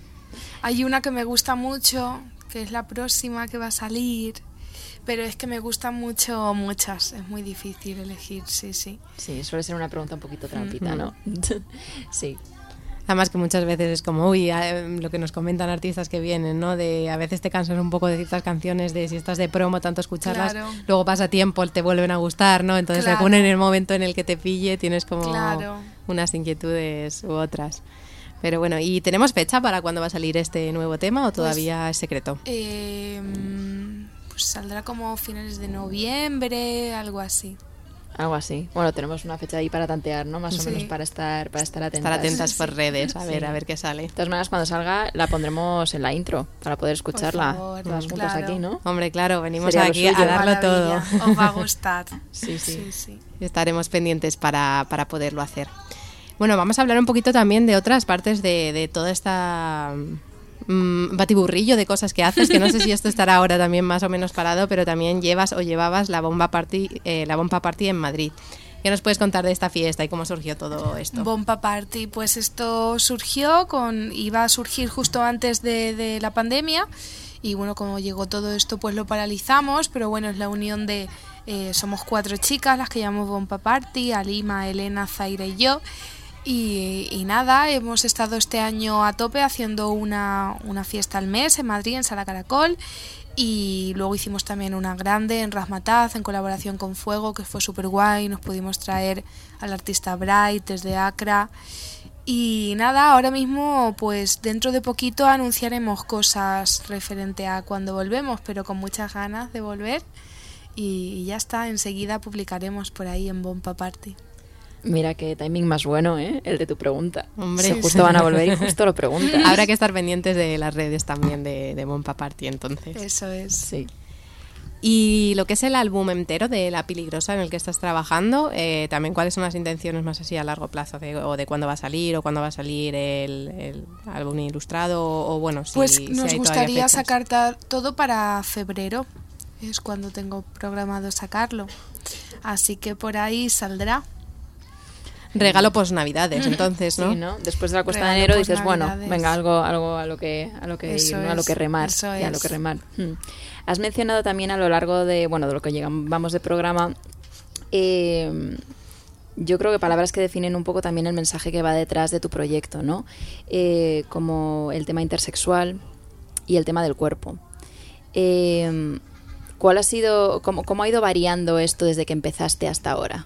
Speaker 5: Hay una que me gusta mucho, que es la próxima que va a salir, pero es que me gustan mucho muchas, es muy difícil elegir, sí, sí.
Speaker 3: Sí, suele ser una pregunta un poquito trampita, ¿no? Sí.
Speaker 2: Además que muchas veces es como, uy, eh, lo que nos comentan artistas que vienen, ¿no? De a veces te cansas un poco de ciertas canciones, de si estás de promo, tanto escucharlas,
Speaker 5: Claro.
Speaker 2: luego pasa tiempo, te vuelven a gustar, ¿no? Entonces
Speaker 5: Claro.
Speaker 2: según en el momento en el que te pille, tienes como
Speaker 5: Claro.
Speaker 2: unas inquietudes u otras. Pero bueno, ¿y tenemos fecha para cuándo va a salir este nuevo tema o todavía es secreto?
Speaker 5: Eh, pues saldrá como finales de noviembre, algo así.
Speaker 3: Algo así. Bueno, tenemos una fecha ahí para tantear, ¿no? Más o
Speaker 5: Sí.
Speaker 3: menos para estar, para estar atentas.
Speaker 2: Estar atentas por redes, a ver,
Speaker 3: Sí.
Speaker 2: a ver qué sale.
Speaker 3: De todas maneras, cuando salga, la pondremos en la intro para poder escucharla
Speaker 5: favor,
Speaker 3: todas juntas
Speaker 5: claro.
Speaker 3: aquí, ¿no?
Speaker 2: Hombre, claro, venimos
Speaker 3: Sería lo
Speaker 2: aquí a
Speaker 3: suyo.
Speaker 2: darlo todo.
Speaker 5: Maravilla, os va a gustar.
Speaker 3: Sí, sí.
Speaker 5: Sí, sí.
Speaker 2: Estaremos pendientes para, para poderlo hacer. Bueno, vamos a hablar un poquito también de otras partes de, de toda esta mm, batiburrillo de cosas que haces, que no sé si esto estará ahora también más o menos parado, pero también llevas o llevabas la Bomba Party, eh, la Bomba Party en Madrid. ¿Qué nos puedes contar de esta fiesta y cómo surgió todo esto?
Speaker 5: Bomba Party, pues esto surgió con, iba a surgir justo antes de, de la pandemia y bueno, como llegó todo esto pues lo paralizamos, pero bueno, es la unión de, eh, somos cuatro chicas las que llamamos Bomba Party, Alima, Elena, Zaira y yo. Y, y nada, hemos estado este año a tope haciendo una, una fiesta al mes en Madrid, en Sala Caracol, y luego hicimos también una grande en Razmataz en colaboración con Fuego, que fue súper guay. Nos pudimos traer al artista Bright desde Accra. Y nada, ahora mismo pues dentro de poquito anunciaremos cosas referente a cuando volvemos, pero con muchas ganas de volver. Y, y ya está, enseguida publicaremos por ahí en Bomba Party.
Speaker 3: Mira qué timing más bueno, ¿eh? El de tu pregunta.
Speaker 2: Hombre,
Speaker 3: Que
Speaker 2: sí,
Speaker 3: justo
Speaker 2: sí.
Speaker 3: van a volver y justo lo preguntas.
Speaker 2: Habrá que estar pendientes de las redes también de, de Bomba Party entonces.
Speaker 5: Eso es.
Speaker 3: Sí.
Speaker 2: Y lo que es el álbum entero de La Peligrosa en el que estás trabajando, eh, también cuáles son las intenciones más así a largo plazo, de, o de cuándo va a salir, o cuándo va a salir el, el álbum ilustrado, o, o bueno, si,
Speaker 5: Pues
Speaker 2: si
Speaker 5: nos
Speaker 2: hay todavía
Speaker 5: gustaría
Speaker 2: fechas.
Speaker 5: sacar ta- todo para febrero, es cuando tengo programado sacarlo. Así que por ahí saldrá.
Speaker 2: Regalo post Navidades, entonces, ¿no?
Speaker 3: Sí, ¿no? Después de la cuesta de
Speaker 5: Regalo
Speaker 3: enero
Speaker 5: pos
Speaker 3: dices, bueno,
Speaker 5: Navidades.
Speaker 3: venga, algo, algo a lo que, a lo que
Speaker 5: Eso
Speaker 3: ir, ¿no? A lo
Speaker 5: es,
Speaker 3: que remar,
Speaker 5: eso
Speaker 3: y a lo
Speaker 5: es.
Speaker 3: que remar. Hmm. Has mencionado también a lo largo de, bueno, de lo que llegamos de programa, eh, yo creo que palabras que definen un poco también el mensaje que va detrás de tu proyecto, ¿no? Eh, como el tema intersexual y el tema del cuerpo. Eh, ¿Cuál ha sido, cómo, cómo ha ido variando esto desde que empezaste hasta ahora?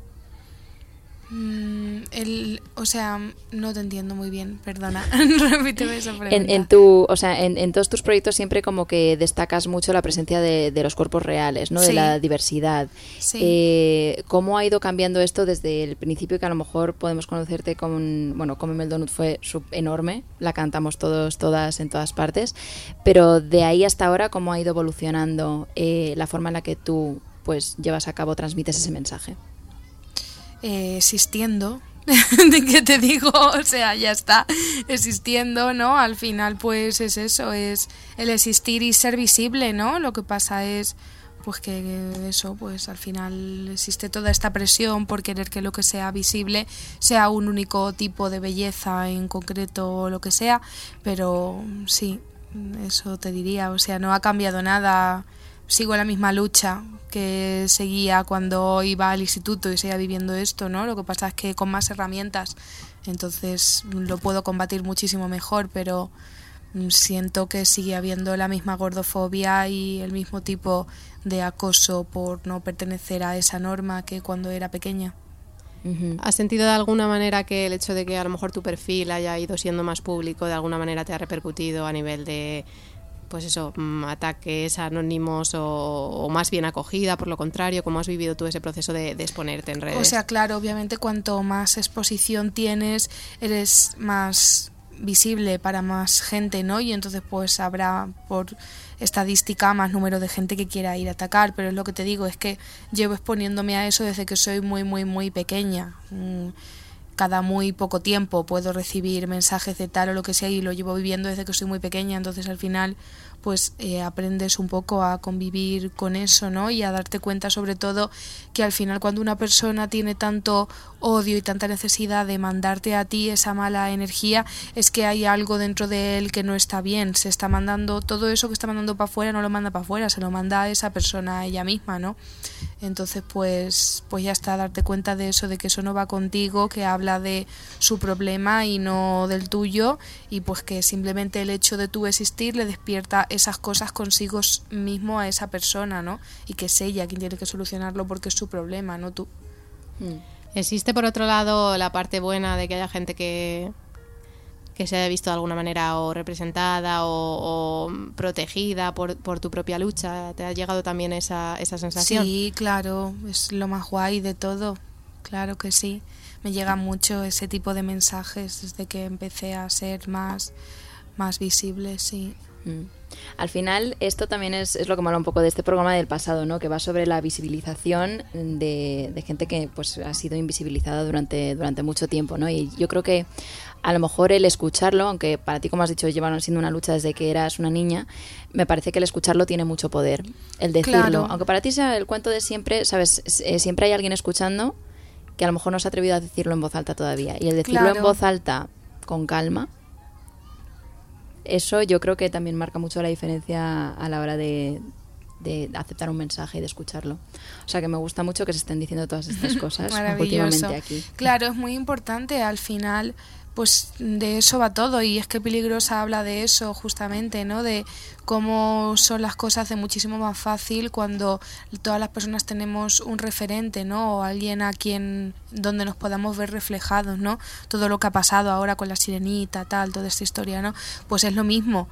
Speaker 5: Mm, el, o sea, no te entiendo muy bien, perdona. Repíteme esa pregunta.
Speaker 3: En, en tu, o sea, en, en todos tus proyectos siempre como que destacas mucho la presencia de, de los cuerpos reales, ¿no? De
Speaker 5: Sí.
Speaker 3: la diversidad.
Speaker 5: Sí.
Speaker 3: Eh, ¿Cómo ha ido cambiando esto desde el principio, que a lo mejor podemos conocerte con, bueno, Cómeme el Donut fue sub- enorme, la cantamos todos, todas, en todas partes, pero de ahí hasta ahora, ¿cómo ha ido evolucionando eh, la forma en la que tú pues llevas a cabo, transmites ese mensaje?
Speaker 5: Eh, existiendo, ¿De qué te digo? O sea, ya está existiendo, ¿no? Al final, pues es eso, es el existir y ser visible, ¿no? Lo que pasa es, pues que eso, pues al final existe toda esta presión por querer que lo que sea visible sea un único tipo de belleza en concreto o lo que sea, pero sí, eso te diría, o sea, no ha cambiado nada, sigo en la misma lucha que seguía cuando iba al instituto y seguía viviendo esto, ¿no? Lo que pasa es que con más herramientas, entonces lo puedo combatir muchísimo mejor, pero siento que sigue habiendo la misma gordofobia y el mismo tipo de acoso por no pertenecer a esa norma que cuando era pequeña.
Speaker 2: Uh-huh. ¿Has sentido de alguna manera que el hecho de que a lo mejor tu perfil haya ido siendo más público de alguna manera te ha repercutido a nivel de, pues eso, ataques anónimos o, o más bien acogida, por lo contrario? ¿Cómo has vivido tú ese proceso de, de exponerte en redes?
Speaker 5: O sea, claro, obviamente cuanto más exposición tienes, eres más visible para más gente, ¿no? Y entonces pues habrá por estadística más número de gente que quiera ir a atacar, pero es lo que te digo, es que llevo exponiéndome a eso desde que soy muy, muy, muy pequeña. Cada muy poco tiempo puedo recibir mensajes de tal o lo que sea y lo llevo viviendo desde que soy muy pequeña, entonces al final pues eh, aprendes un poco a convivir con eso, ¿no? Y a darte cuenta sobre todo que al final cuando una persona tiene tanto odio y tanta necesidad de mandarte a ti esa mala energía, es que hay algo dentro de él que no está bien, se está mandando, todo eso que está mandando para afuera no lo manda para afuera, se lo manda a esa persona a ella misma, ¿no? Entonces pues, pues ya está, darte cuenta de eso, de que eso no va contigo, que habla de su problema y no del tuyo, y pues que simplemente el hecho de tú existir le despierta esas cosas consigo mismo a esa persona, ¿no? Y que es ella quien tiene que solucionarlo porque es su problema, no tú.
Speaker 2: ¿Existe por otro lado la parte buena de que haya gente que, que se haya visto de alguna manera o representada o, o protegida por, por tu propia lucha? ¿Te ha llegado también esa, esa sensación?
Speaker 5: Sí, claro, es lo más guay de todo, claro que sí. Me llega mucho ese tipo de mensajes desde que empecé a ser más, más visible, sí.
Speaker 3: Mm. Al final esto también es, es lo que mola un poco de este programa del pasado, ¿no? Que va sobre la visibilización de, de gente que pues ha sido invisibilizada durante, durante mucho tiempo, ¿no? Y yo creo que a lo mejor el escucharlo, aunque para ti, como has dicho, llevaron siendo una lucha desde que eras una niña, me parece que el escucharlo tiene mucho poder, el decirlo. Claro. Aunque para ti sea el cuento de siempre, ¿sabes? Eh, siempre hay alguien escuchando que a lo mejor no se ha atrevido a decirlo en voz alta todavía. Y el decirlo claro. en voz alta, con calma, eso yo creo que también marca mucho la diferencia a la hora de, de aceptar un mensaje y de escucharlo. O sea que me gusta mucho que se estén diciendo todas estas cosas últimamente aquí.
Speaker 5: Claro, es muy importante al final, pues de eso va todo, y es que Peligrosa habla de eso justamente, ¿no? De cómo son las cosas de muchísimo más fácil cuando todas las personas tenemos un referente, ¿no? O alguien a quien, donde nos podamos ver reflejados, ¿no? Todo lo que ha pasado ahora con la Sirenita, tal, toda esta historia, ¿no? Pues es lo mismo.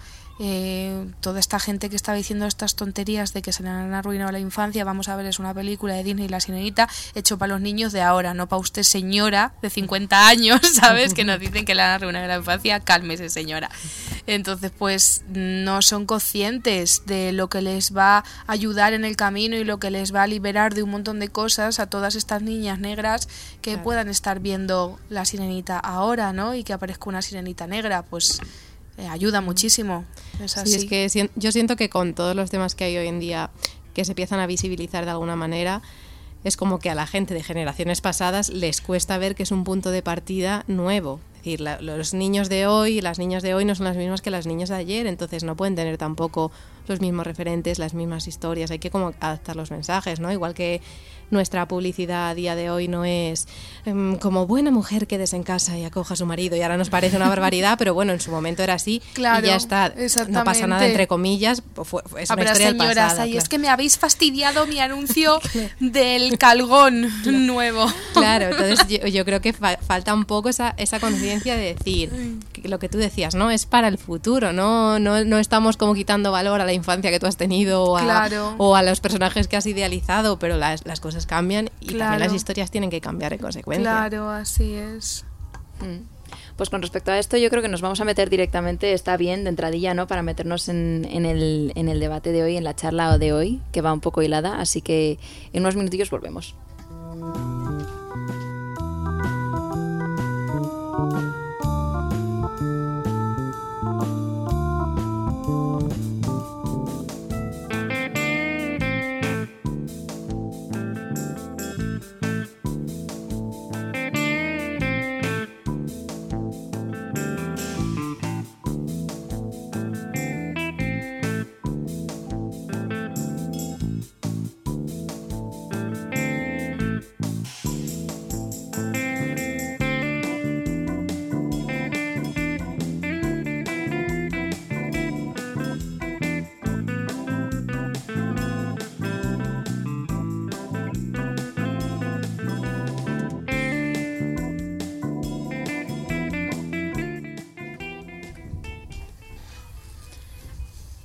Speaker 5: Eh, toda esta gente que estaba diciendo estas tonterías de que se le han arruinado la infancia, vamos a ver, es una película de Disney, La Sirenita, hecho para los niños de ahora, no para usted, señora de cincuenta años, ¿sabes? Que nos dicen que le han arruinado la infancia, cálmese, señora. Entonces, pues no son conscientes de lo que les va a ayudar en el camino y lo que les va a liberar de un montón de cosas a todas estas niñas negras que claro. puedan estar viendo La Sirenita ahora, ¿no? Y que aparezca una sirenita negra, pues ayuda muchísimo. Es así.
Speaker 2: Sí, es que yo siento que con todos los temas que hay hoy en día que se empiezan a visibilizar de alguna manera, es como que a la gente de generaciones pasadas les cuesta ver que es un punto de partida nuevo. Es decir, la, los niños de hoy, las niñas de hoy no son las mismas que las niñas de ayer, entonces no pueden tener tampoco los mismos referentes, las mismas historias. Hay que como adaptar los mensajes, ¿no? Igual que nuestra publicidad a día de hoy no es um, como buena mujer quedes en casa y acoja a su marido, y ahora nos parece una barbaridad, pero bueno, en su momento era así,
Speaker 5: claro,
Speaker 2: y ya está, no pasa nada entre comillas, fue, fue, es una historia del pasado.
Speaker 5: Señoras, ahí claro. es que me habéis fastidiado mi anuncio del calgón nuevo.
Speaker 2: Claro, entonces yo, yo creo que fa- falta un poco esa, esa conciencia de decir, que lo que tú decías, ¿no? Es para el futuro, ¿no? No, no estamos como quitando valor a la infancia que tú has tenido o a,
Speaker 5: claro.
Speaker 2: o a los personajes que has idealizado, pero las, las cosas cambian y
Speaker 5: claro.
Speaker 2: también las historias tienen que cambiar en consecuencia.
Speaker 5: Claro, así es.
Speaker 3: Mm. Pues con respecto a esto yo creo que nos vamos a meter directamente, está bien de entradilla, ¿no? Para meternos en, en, el, en el debate de hoy, en la charla de hoy, que va un poco hilada, así que en unos minutillos volvemos.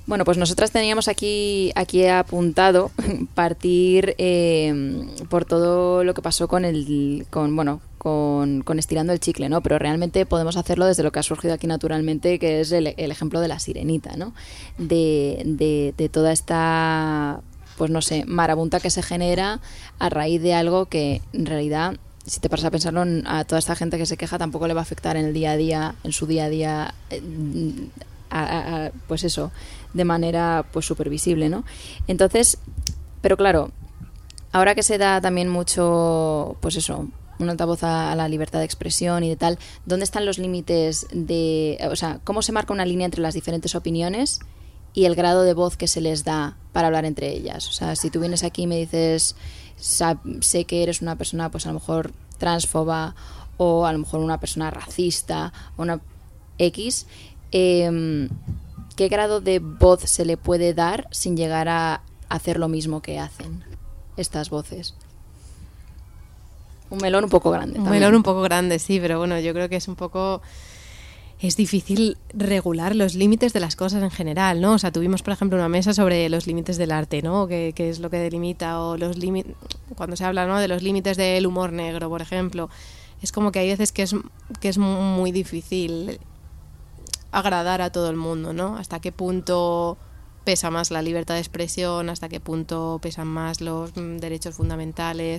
Speaker 3: Bueno, pues nosotras teníamos aquí, aquí apuntado partir eh, por todo lo que pasó con el, con bueno, con, con estirando el chicle, ¿no? Pero realmente podemos hacerlo desde lo que ha surgido aquí naturalmente, que es el, el ejemplo de la sirenita, ¿no? De, de, de toda esta, pues no sé, marabunta que se genera a raíz de algo que en realidad, si te paras a pensarlo, a toda esta gente que se queja tampoco le va a afectar en el día a día, en su día a día, a, a, a, pues eso, de manera pues súper visible, ¿no? Entonces, pero claro, ahora que se da también mucho, pues eso, un altavoz a, a la libertad de expresión y de tal, ¿dónde están los límites de, o sea, cómo se marca una línea entre las diferentes opiniones y el grado de voz que se les da para hablar entre ellas? O sea, si tú vienes aquí y me dices, sé que eres una persona, pues a lo mejor transfoba, o a lo mejor una persona racista, o una X, eh, ¿qué grado de voz se le puede dar sin llegar a hacer lo mismo que hacen estas voces? Un melón un poco grande.
Speaker 2: Un
Speaker 3: también.
Speaker 2: melón un poco grande, sí, pero bueno, yo creo que es un poco... Es difícil regular los límites de las cosas en general, ¿no? O sea, tuvimos, por ejemplo, una mesa sobre los límites del arte, ¿no? ¿Qué, qué es lo que delimita? O los límites... Cuando se habla, ¿no?, de los límites del humor negro, por ejemplo. Es como que hay veces que es, que es muy difícil agradar a todo el mundo, ¿no? Hasta qué punto pesa más la libertad de expresión, hasta qué punto pesan más los derechos fundamentales.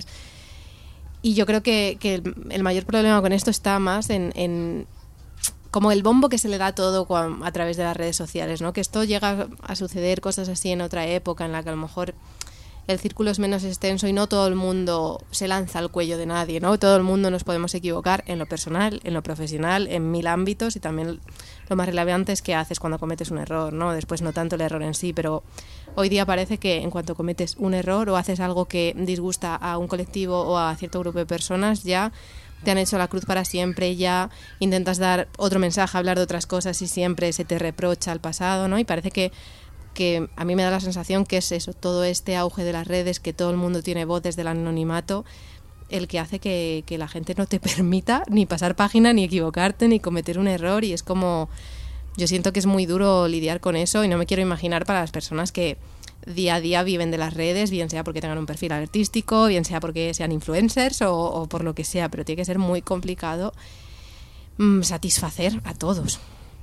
Speaker 2: Y yo creo que, que el, el mayor problema con esto está más en, en como el bombo que se le da a todo a través de las redes sociales, ¿no? Que esto llega a suceder cosas así en otra época en la que a lo mejor el círculo es menos extenso y no todo el mundo se lanza al cuello de nadie, ¿no? Todo el mundo nos podemos equivocar en lo personal, en lo profesional, en mil ámbitos, y también lo más relevante es qué haces cuando cometes un error, ¿no? Después no tanto el error en sí, pero hoy día parece que en cuanto cometes un error o haces algo que disgusta a un colectivo o a cierto grupo de personas, ya te han hecho la cruz para siempre, ya intentas dar otro mensaje, hablar de otras cosas y siempre se te reprocha el pasado, ¿no? Y parece que que a mí me da la sensación que es eso, todo este auge de las redes, que todo el mundo tiene voz desde el anonimato, el que hace que, que la gente no te permita ni pasar página, ni equivocarte, ni cometer un error, y es como, yo siento que es muy duro lidiar con eso, y no me quiero imaginar para las personas que día a día viven de las redes, bien sea porque tengan un perfil artístico, bien sea porque sean influencers o, o por lo que sea, pero tiene que ser muy complicado mmm, satisfacer a todos.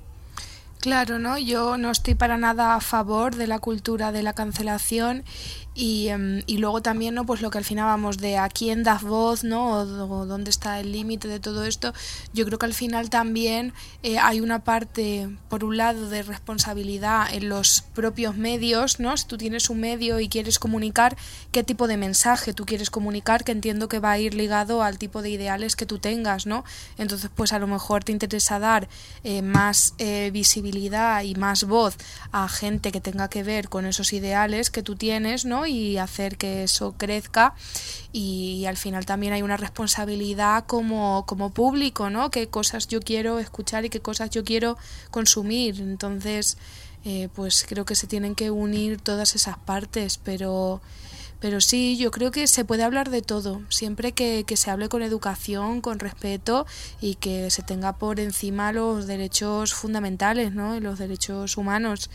Speaker 5: Claro, ¿no? Yo no estoy para nada a favor de la cultura de la cancelación y, um, y luego también, ¿no?, pues lo que al final vamos de a quién das voz, ¿no?, o, o dónde está el límite de todo esto. Yo creo que al final también eh, hay una parte, por un lado, de responsabilidad en los propios medios, ¿no? Si tú tienes un medio y quieres comunicar, ¿qué tipo de mensaje tú quieres comunicar? Que entiendo que va a ir ligado al tipo de ideales que tú tengas, ¿no? Entonces, pues a lo mejor te interesa dar eh, más eh, visibilidad y más voz a gente que tenga que ver con esos ideales que tú tienes, ¿no?, y hacer que eso crezca, y, y al final también hay una responsabilidad como, como público, ¿no?, qué cosas yo quiero escuchar y qué cosas yo quiero consumir. Entonces eh, pues creo que se tienen que unir todas esas partes, pero Pero sí, yo creo que se puede hablar de todo, siempre que, que se hable con educación, con respeto, y que se tenga por encima los derechos fundamentales, ¿no?, y los derechos humanos.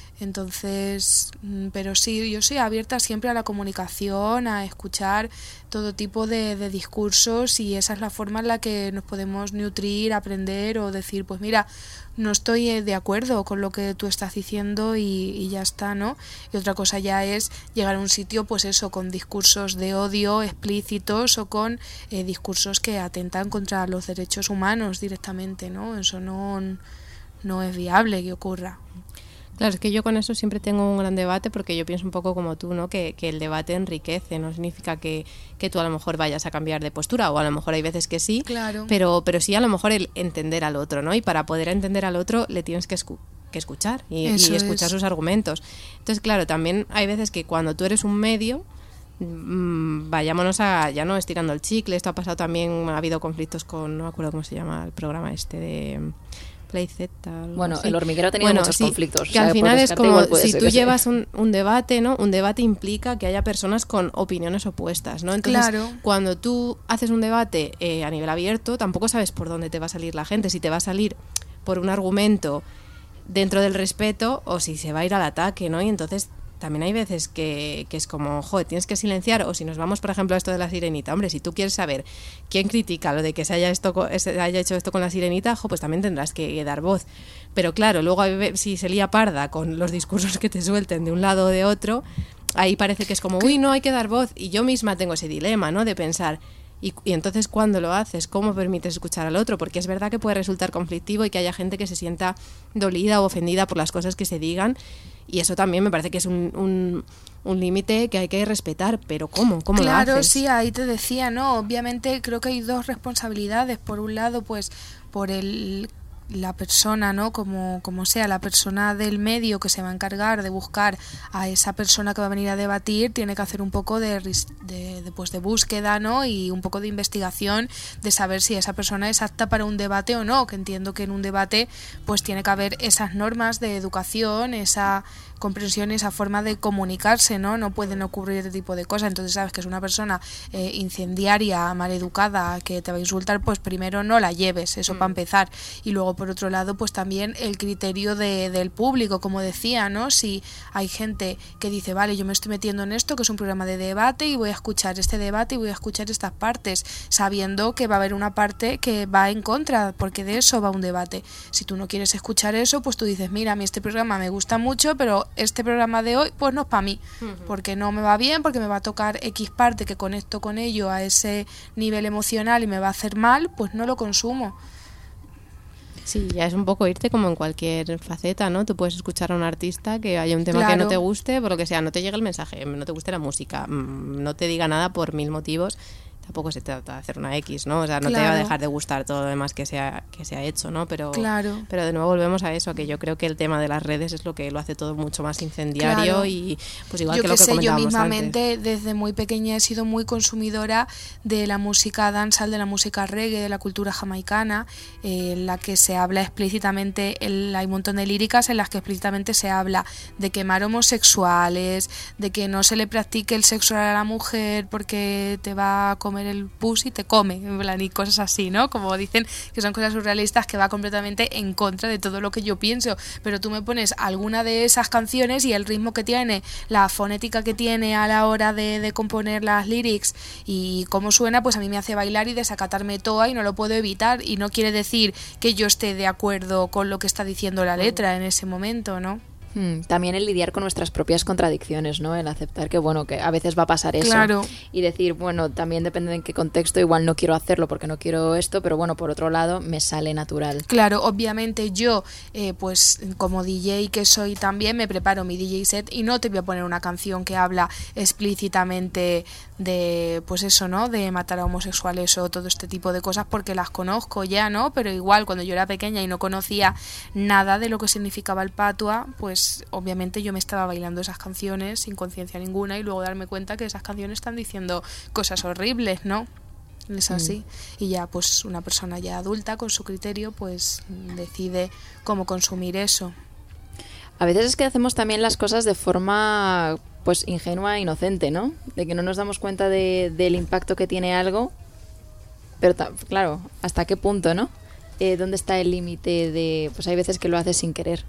Speaker 5: Entonces, pero sí, yo soy abierta siempre a la comunicación, a escuchar todo tipo de, de discursos, y esa es la forma en la que nos podemos nutrir, aprender o decir, pues mira, no estoy de acuerdo con lo que tú estás diciendo y, y ya está, ¿no? Y otra cosa ya es llegar a un sitio, pues eso, con discursos de odio explícitos o con eh, discursos que atentan contra los derechos humanos directamente, ¿no? Eso no, no es viable que ocurra.
Speaker 2: Claro, es que yo con eso siempre tengo un gran debate, porque yo pienso un poco como tú, ¿no?, que, que el debate enriquece, no significa que, que tú a lo mejor vayas a cambiar de postura, o a lo mejor hay veces que sí,
Speaker 5: claro.
Speaker 2: pero, pero sí a lo mejor el entender al otro, ¿no? Y para poder entender al otro le tienes que, escu- que escuchar y, y escuchar es. sus argumentos. Entonces, claro, también hay veces que cuando tú eres un medio, mmm, vayámonos a, ya no estirando el chicle, esto ha pasado también, ha habido conflictos con, no me acuerdo cómo se llama el programa este de... Playset,
Speaker 3: bueno,
Speaker 2: así.
Speaker 3: El Hormiguero ha tenido
Speaker 2: bueno,
Speaker 3: muchos
Speaker 2: sí,
Speaker 3: conflictos.
Speaker 2: Que
Speaker 3: o sea,
Speaker 2: al final es como si tú llevas
Speaker 3: sí.
Speaker 2: un, un debate, ¿no? Un debate implica que haya personas con opiniones opuestas, ¿no? Entonces,
Speaker 5: claro.
Speaker 2: cuando tú haces un debate eh, a nivel abierto, tampoco sabes por dónde te va a salir la gente. Si te va a salir por un argumento dentro del respeto o si se va a ir al ataque, ¿no? Y entonces también hay veces que, que es como, joder, tienes que silenciar. O si nos vamos, por ejemplo, a esto de la sirenita, hombre, si tú quieres saber quién critica lo de que se haya, esto, se haya hecho esto con la sirenita, jo, pues también tendrás que dar voz. Pero claro, luego si se lía parda con los discursos que te suelten de un lado o de otro, ahí parece que es como, uy, no, hay que dar voz. Y yo misma tengo ese dilema, ¿no? De pensar, y, y entonces, ¿cuándo lo haces? ¿Cómo permites escuchar al otro? Porque es verdad que puede resultar conflictivo y que haya gente que se sienta dolida o ofendida por las cosas que se digan. Y eso también me parece que es un, un, un límite que hay que respetar, pero ¿cómo? ¿Cómo
Speaker 5: claro,
Speaker 2: lo haces?
Speaker 5: Sí, ahí te decía, ¿no? Obviamente creo que hay dos responsabilidades. Por un lado, pues por el la persona, ¿no? Como, como sea, la persona del medio que se va a encargar de buscar a esa persona que va a venir a debatir, tiene que hacer un poco de, de, de, pues de búsqueda, ¿no? Y un poco de investigación de saber si esa persona es apta para un debate o no, que entiendo que en un debate pues tiene que haber esas normas de educación, esa comprensión, esa forma de comunicarse, ¿no? No pueden ocurrir este tipo de cosas. Entonces sabes que es una persona eh, incendiaria, maleducada, que te va a insultar, pues primero no la lleves, eso mm. para empezar. Y luego por otro lado, pues también el criterio de, del público, como decía, ¿no? Si hay gente que dice, vale, yo me estoy metiendo en esto, que es un programa de debate y voy a escuchar este debate y voy a escuchar estas partes, sabiendo que va a haber una parte que va en contra, porque de eso va un debate. Si tú no quieres escuchar eso, pues tú dices, mira, a mí este programa me gusta mucho, pero este programa de hoy pues no es para mí, uh-huh. porque no me va bien, porque me va a tocar X parte que conecto con ello a ese nivel emocional y me va a hacer mal, pues no lo consumo.
Speaker 2: Sí, ya es un poco irte como en cualquier faceta, ¿no? Tú puedes escuchar a un artista que haya un tema
Speaker 5: claro.
Speaker 2: que no te guste, por lo que sea, no te llegue el mensaje, no te guste la música, no te diga nada por mil motivos. Tampoco se trata de hacer una X, ¿no? O sea, no claro. te va a dejar de gustar todo lo demás que se ha, que se ha hecho, ¿no? Pero,
Speaker 5: claro.
Speaker 2: pero de nuevo volvemos a eso, que yo creo que el tema de las redes es lo que lo hace todo mucho más incendiario
Speaker 5: claro.
Speaker 2: y pues igual
Speaker 5: yo
Speaker 2: que lo que
Speaker 5: sé,
Speaker 2: comentábamos
Speaker 5: yo mismamente
Speaker 2: antes.
Speaker 5: Desde muy pequeña he sido muy consumidora de la música dancehall, de la música reggae, de la cultura jamaicana, eh, en la que se habla explícitamente, el, hay un montón de líricas en las que explícitamente se habla de quemar homosexuales, de que no se le practique el sexo a la mujer porque te va a comer el pus y te come, en plan, y cosas así, ¿no? Como dicen que son cosas surrealistas, que va completamente en contra de todo lo que yo pienso, pero tú me pones alguna de esas canciones y el ritmo que tiene, la fonética que tiene a la hora de, de componer las lyrics y cómo suena, pues a mí me hace bailar y desacatarme toda y no lo puedo evitar, y no quiere decir que yo esté de acuerdo con lo que está diciendo la letra en ese momento, ¿no?
Speaker 3: Hmm, también el lidiar con nuestras propias contradicciones, ¿no? El aceptar que, bueno, que a veces va a pasar eso.
Speaker 5: Claro.
Speaker 3: Y decir, bueno, también depende de en qué contexto, igual no quiero hacerlo porque no quiero esto, pero bueno, por otro lado, me sale natural.
Speaker 5: Claro, obviamente yo, eh, pues como D J que soy también, me preparo mi D J set y no te voy a poner una canción que habla explícitamente de, pues eso, ¿no? De matar a homosexuales o todo este tipo de cosas porque las conozco ya, ¿no? Pero igual cuando yo era pequeña y no conocía nada de lo que significaba el patua, pues obviamente yo me estaba bailando esas canciones sin conciencia ninguna y luego darme cuenta que esas canciones están diciendo cosas horribles, ¿no? Es así. Mm. Y ya pues una persona ya adulta con su criterio pues decide cómo consumir eso.
Speaker 3: A veces es que hacemos también las cosas de forma pues ingenua e inocente, ¿no? De que no nos damos cuenta de, del impacto que tiene algo, pero ta- claro, ¿hasta qué punto, no? Eh, ¿Dónde está el límite de...? Pues hay veces que lo haces sin querer.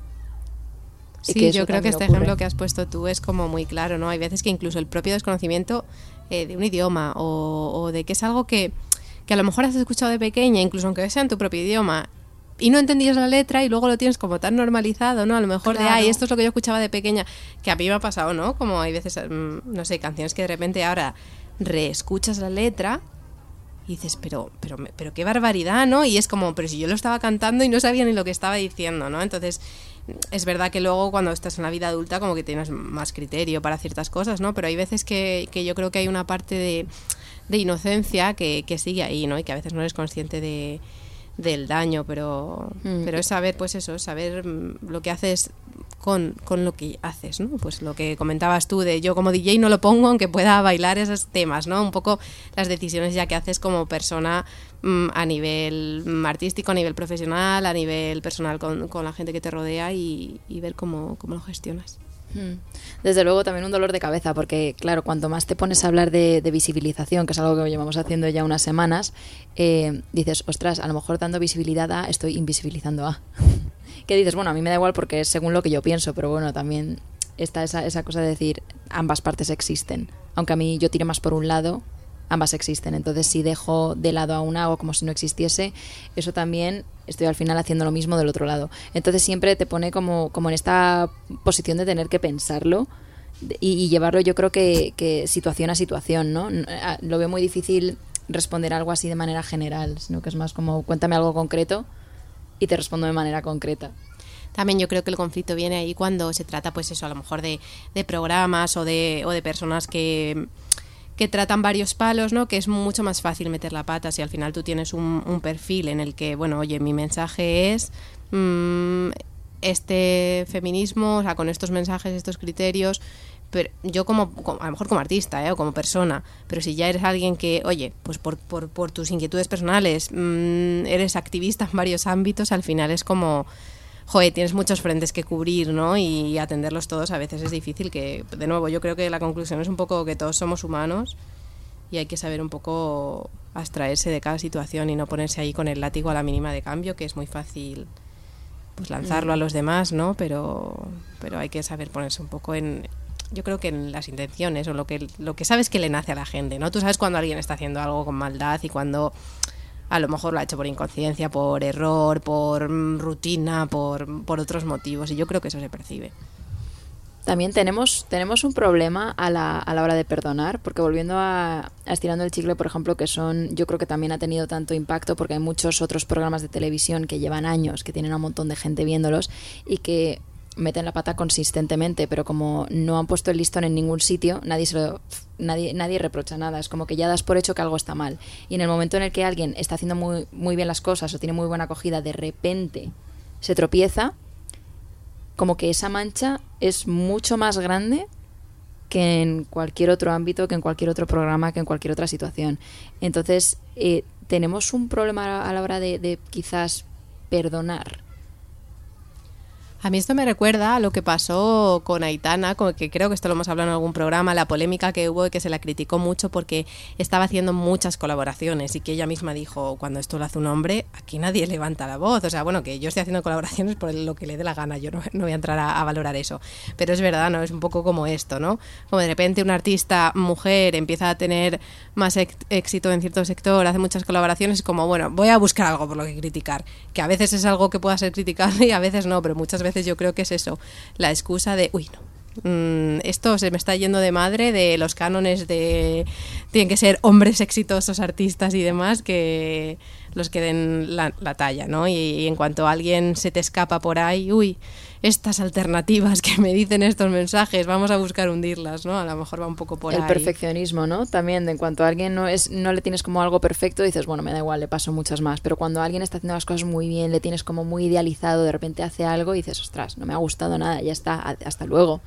Speaker 2: Sí, que yo creo que este ocurre. Ejemplo que has puesto tú es como muy claro, ¿no? Hay veces que incluso el propio desconocimiento eh, de un idioma o, o de que es algo que, que a lo mejor has escuchado de pequeña, incluso aunque sea en tu propio idioma, y no entendías la letra y luego lo tienes como tan normalizado, ¿no? A lo mejor claro. de, ay, esto es lo que yo escuchaba de pequeña, que a mí me ha pasado, ¿no? Como hay veces, no sé, canciones que de repente ahora reescuchas la letra y dices, pero, pero, pero qué barbaridad, ¿no? Y es como, pero si yo lo estaba cantando y no sabía ni lo que estaba diciendo, ¿no? Entonces... Es verdad que luego cuando estás en la vida adulta como que tienes más criterio para ciertas cosas, ¿no? Pero hay veces que, que yo creo que hay una parte de, de inocencia que, que sigue ahí, ¿no? Y que a veces no eres consciente de, del daño, pero, mm. pero es saber, pues eso, saber lo que haces con, con lo que haces, ¿no? Pues lo que comentabas tú de yo como D J no lo pongo aunque pueda bailar esos temas, ¿no? Un poco las decisiones ya que haces como persona mmm, a nivel artístico, a nivel profesional, a nivel personal con, con la gente que te rodea y, y ver cómo, cómo lo gestionas.
Speaker 3: Desde luego también un dolor de cabeza porque claro, cuanto más te pones a hablar de, de visibilización, que es algo que llevamos haciendo ya unas semanas, eh, dices, ostras, a lo mejor dando visibilidad a estoy invisibilizando a que dices, bueno, a mí me da igual porque es según lo que yo pienso, pero bueno, también está esa, esa cosa de decir, ambas partes existen. Aunque a mí yo tire más por un lado, ambas existen. Entonces, si dejo de lado a una o como si no existiese, eso también estoy al final haciendo lo mismo del otro lado. Entonces, siempre te pone como, como en esta posición de tener que pensarlo y, y llevarlo, yo creo que, que situación a situación, ¿no? Lo veo muy difícil responder algo así de manera general, sino que es más como, cuéntame algo concreto y te respondo de manera concreta.
Speaker 2: También yo creo que el conflicto viene ahí cuando se trata, pues eso, a lo mejor de, de programas o de, o de personas que, que tratan varios palos, ¿no? Que es mucho más fácil meter la pata si al final tú tienes un, un perfil en el que, bueno, oye, mi mensaje es mmm, este feminismo, o sea, con estos mensajes, estos criterios, pero yo como, como a lo mejor como artista, ¿eh? O como persona, pero si ya eres alguien que, oye, pues por, por, por tus inquietudes personales, mmm, eres activista en varios ámbitos, al final es como... Joder, tienes muchos frentes que cubrir, ¿no? Y atenderlos todos a veces es difícil, que, de nuevo, yo creo que la conclusión es un poco que todos somos humanos y hay que saber un poco abstraerse de cada situación y no ponerse ahí con el látigo a la mínima de cambio, que es muy fácil pues lanzarlo a los demás, ¿no? Pero, pero hay que saber ponerse un poco en... Yo creo que en las intenciones o lo que, lo que sabes que le nace a la gente, ¿no? Tú sabes cuando alguien está haciendo algo con maldad y cuando... A lo mejor lo ha hecho por inconsciencia, por error, por rutina, por, por otros motivos. Y yo creo que eso se percibe.
Speaker 3: También tenemos, tenemos un problema a la, a la hora de perdonar, porque volviendo a, a Estirando el Chicle, por ejemplo, que son, yo creo que también ha tenido tanto impacto porque hay muchos otros programas de televisión que llevan años, que tienen a un montón de gente viéndolos y que meten la pata consistentemente, pero como no han puesto el listón en ningún sitio, nadie se lo, nadie, nadie reprocha nada. Es como que ya das por hecho que algo está mal. Y en el momento en el que alguien está haciendo muy, muy bien las cosas o tiene muy buena acogida, de repente se tropieza, como que esa mancha es mucho más grande que en cualquier otro ámbito, que en cualquier otro programa, que en cualquier otra situación. Entonces, eh, tenemos un problema a la hora de, de quizás perdonar.
Speaker 2: A mí esto me recuerda a lo que pasó con Aitana, con que creo que esto lo hemos hablado en algún programa, la polémica que hubo y que se la criticó mucho porque estaba haciendo muchas colaboraciones y que ella misma dijo, cuando esto lo hace un hombre, aquí nadie levanta la voz. O sea, bueno, que yo estoy haciendo colaboraciones por lo que le dé la gana, yo no, no voy a entrar a, a valorar eso. Pero es verdad, ¿no? Es un poco como esto, ¿no? Como de repente una artista mujer empieza a tener más éxito en cierto sector, hace muchas colaboraciones y como, bueno, voy a buscar algo por lo que criticar. Que a veces es algo que pueda ser criticable y a veces no, pero muchas veces yo creo que es eso, la excusa de, uy, no, mm, esto se me está yendo de madre, de los cánones de tienen que ser hombres exitosos, artistas y demás, que los que den la, la talla, ¿no? Y, y en cuanto alguien se te escapa por ahí, uy, estas alternativas que me dicen estos mensajes, vamos a buscar hundirlas, ¿no? A lo mejor va un poco por
Speaker 3: el
Speaker 2: ahí.
Speaker 3: El perfeccionismo, ¿no? También, de en cuanto a alguien no es no le tienes como algo perfecto, dices, bueno, me da igual, le paso muchas más. Pero cuando alguien está haciendo las cosas muy bien, le tienes como muy idealizado, de repente hace algo y dices, ostras, no me ha gustado nada, ya está, hasta luego.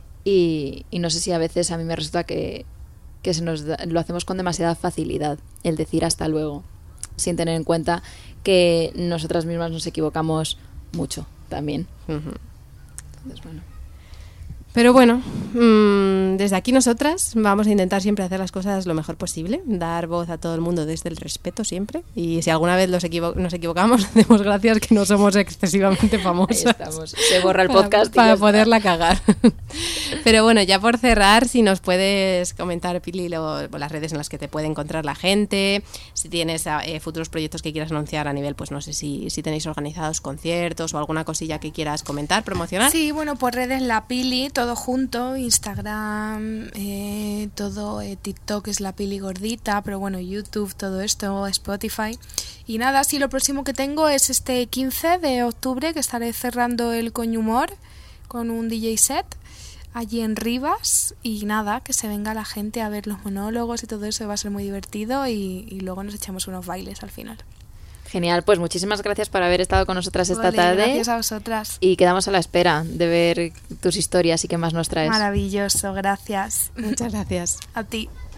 Speaker 3: Y, y no sé si a veces a mí me resulta que, que se nos da, lo hacemos con demasiada facilidad, el decir hasta luego, sin tener en cuenta que nosotras mismas nos equivocamos mucho también. Uh-huh. Entonces, bueno.
Speaker 2: Pero bueno, mmm, desde aquí nosotras vamos a intentar siempre hacer las cosas lo mejor posible, dar voz a todo el mundo desde el respeto siempre, y si alguna vez los equivo- nos equivocamos, demos gracias que no somos excesivamente famosas.
Speaker 3: Ahí estamos. Se borra el podcast
Speaker 2: para,
Speaker 3: y
Speaker 2: para poderla cagar. Pero bueno, ya por cerrar, si nos puedes comentar, Pili, lo, las redes en las que te puede encontrar la gente, si tienes eh, futuros proyectos que quieras anunciar a nivel, pues no sé si, si tenéis organizados conciertos o alguna cosilla que quieras comentar, promocionar.
Speaker 5: Sí, bueno, por redes La Pili, todo junto, Instagram, eh, todo, eh, TikTok es La Pili Gordita, pero bueno, YouTube, todo esto, Spotify. Y nada, sí, lo próximo que tengo es este quince de octubre, que estaré cerrando el Coñhumor con un D J set allí en Rivas, y nada, que se venga la gente a ver los monólogos y todo eso, va a ser muy divertido, y, y luego nos echamos unos bailes al final.
Speaker 3: Genial, pues muchísimas gracias por haber estado con nosotras esta
Speaker 5: vale,
Speaker 3: tarde.
Speaker 5: Gracias a vosotras.
Speaker 3: Y quedamos a la espera de ver tus historias y qué más nos traes.
Speaker 5: Maravilloso, gracias.
Speaker 2: Muchas gracias.
Speaker 5: A ti.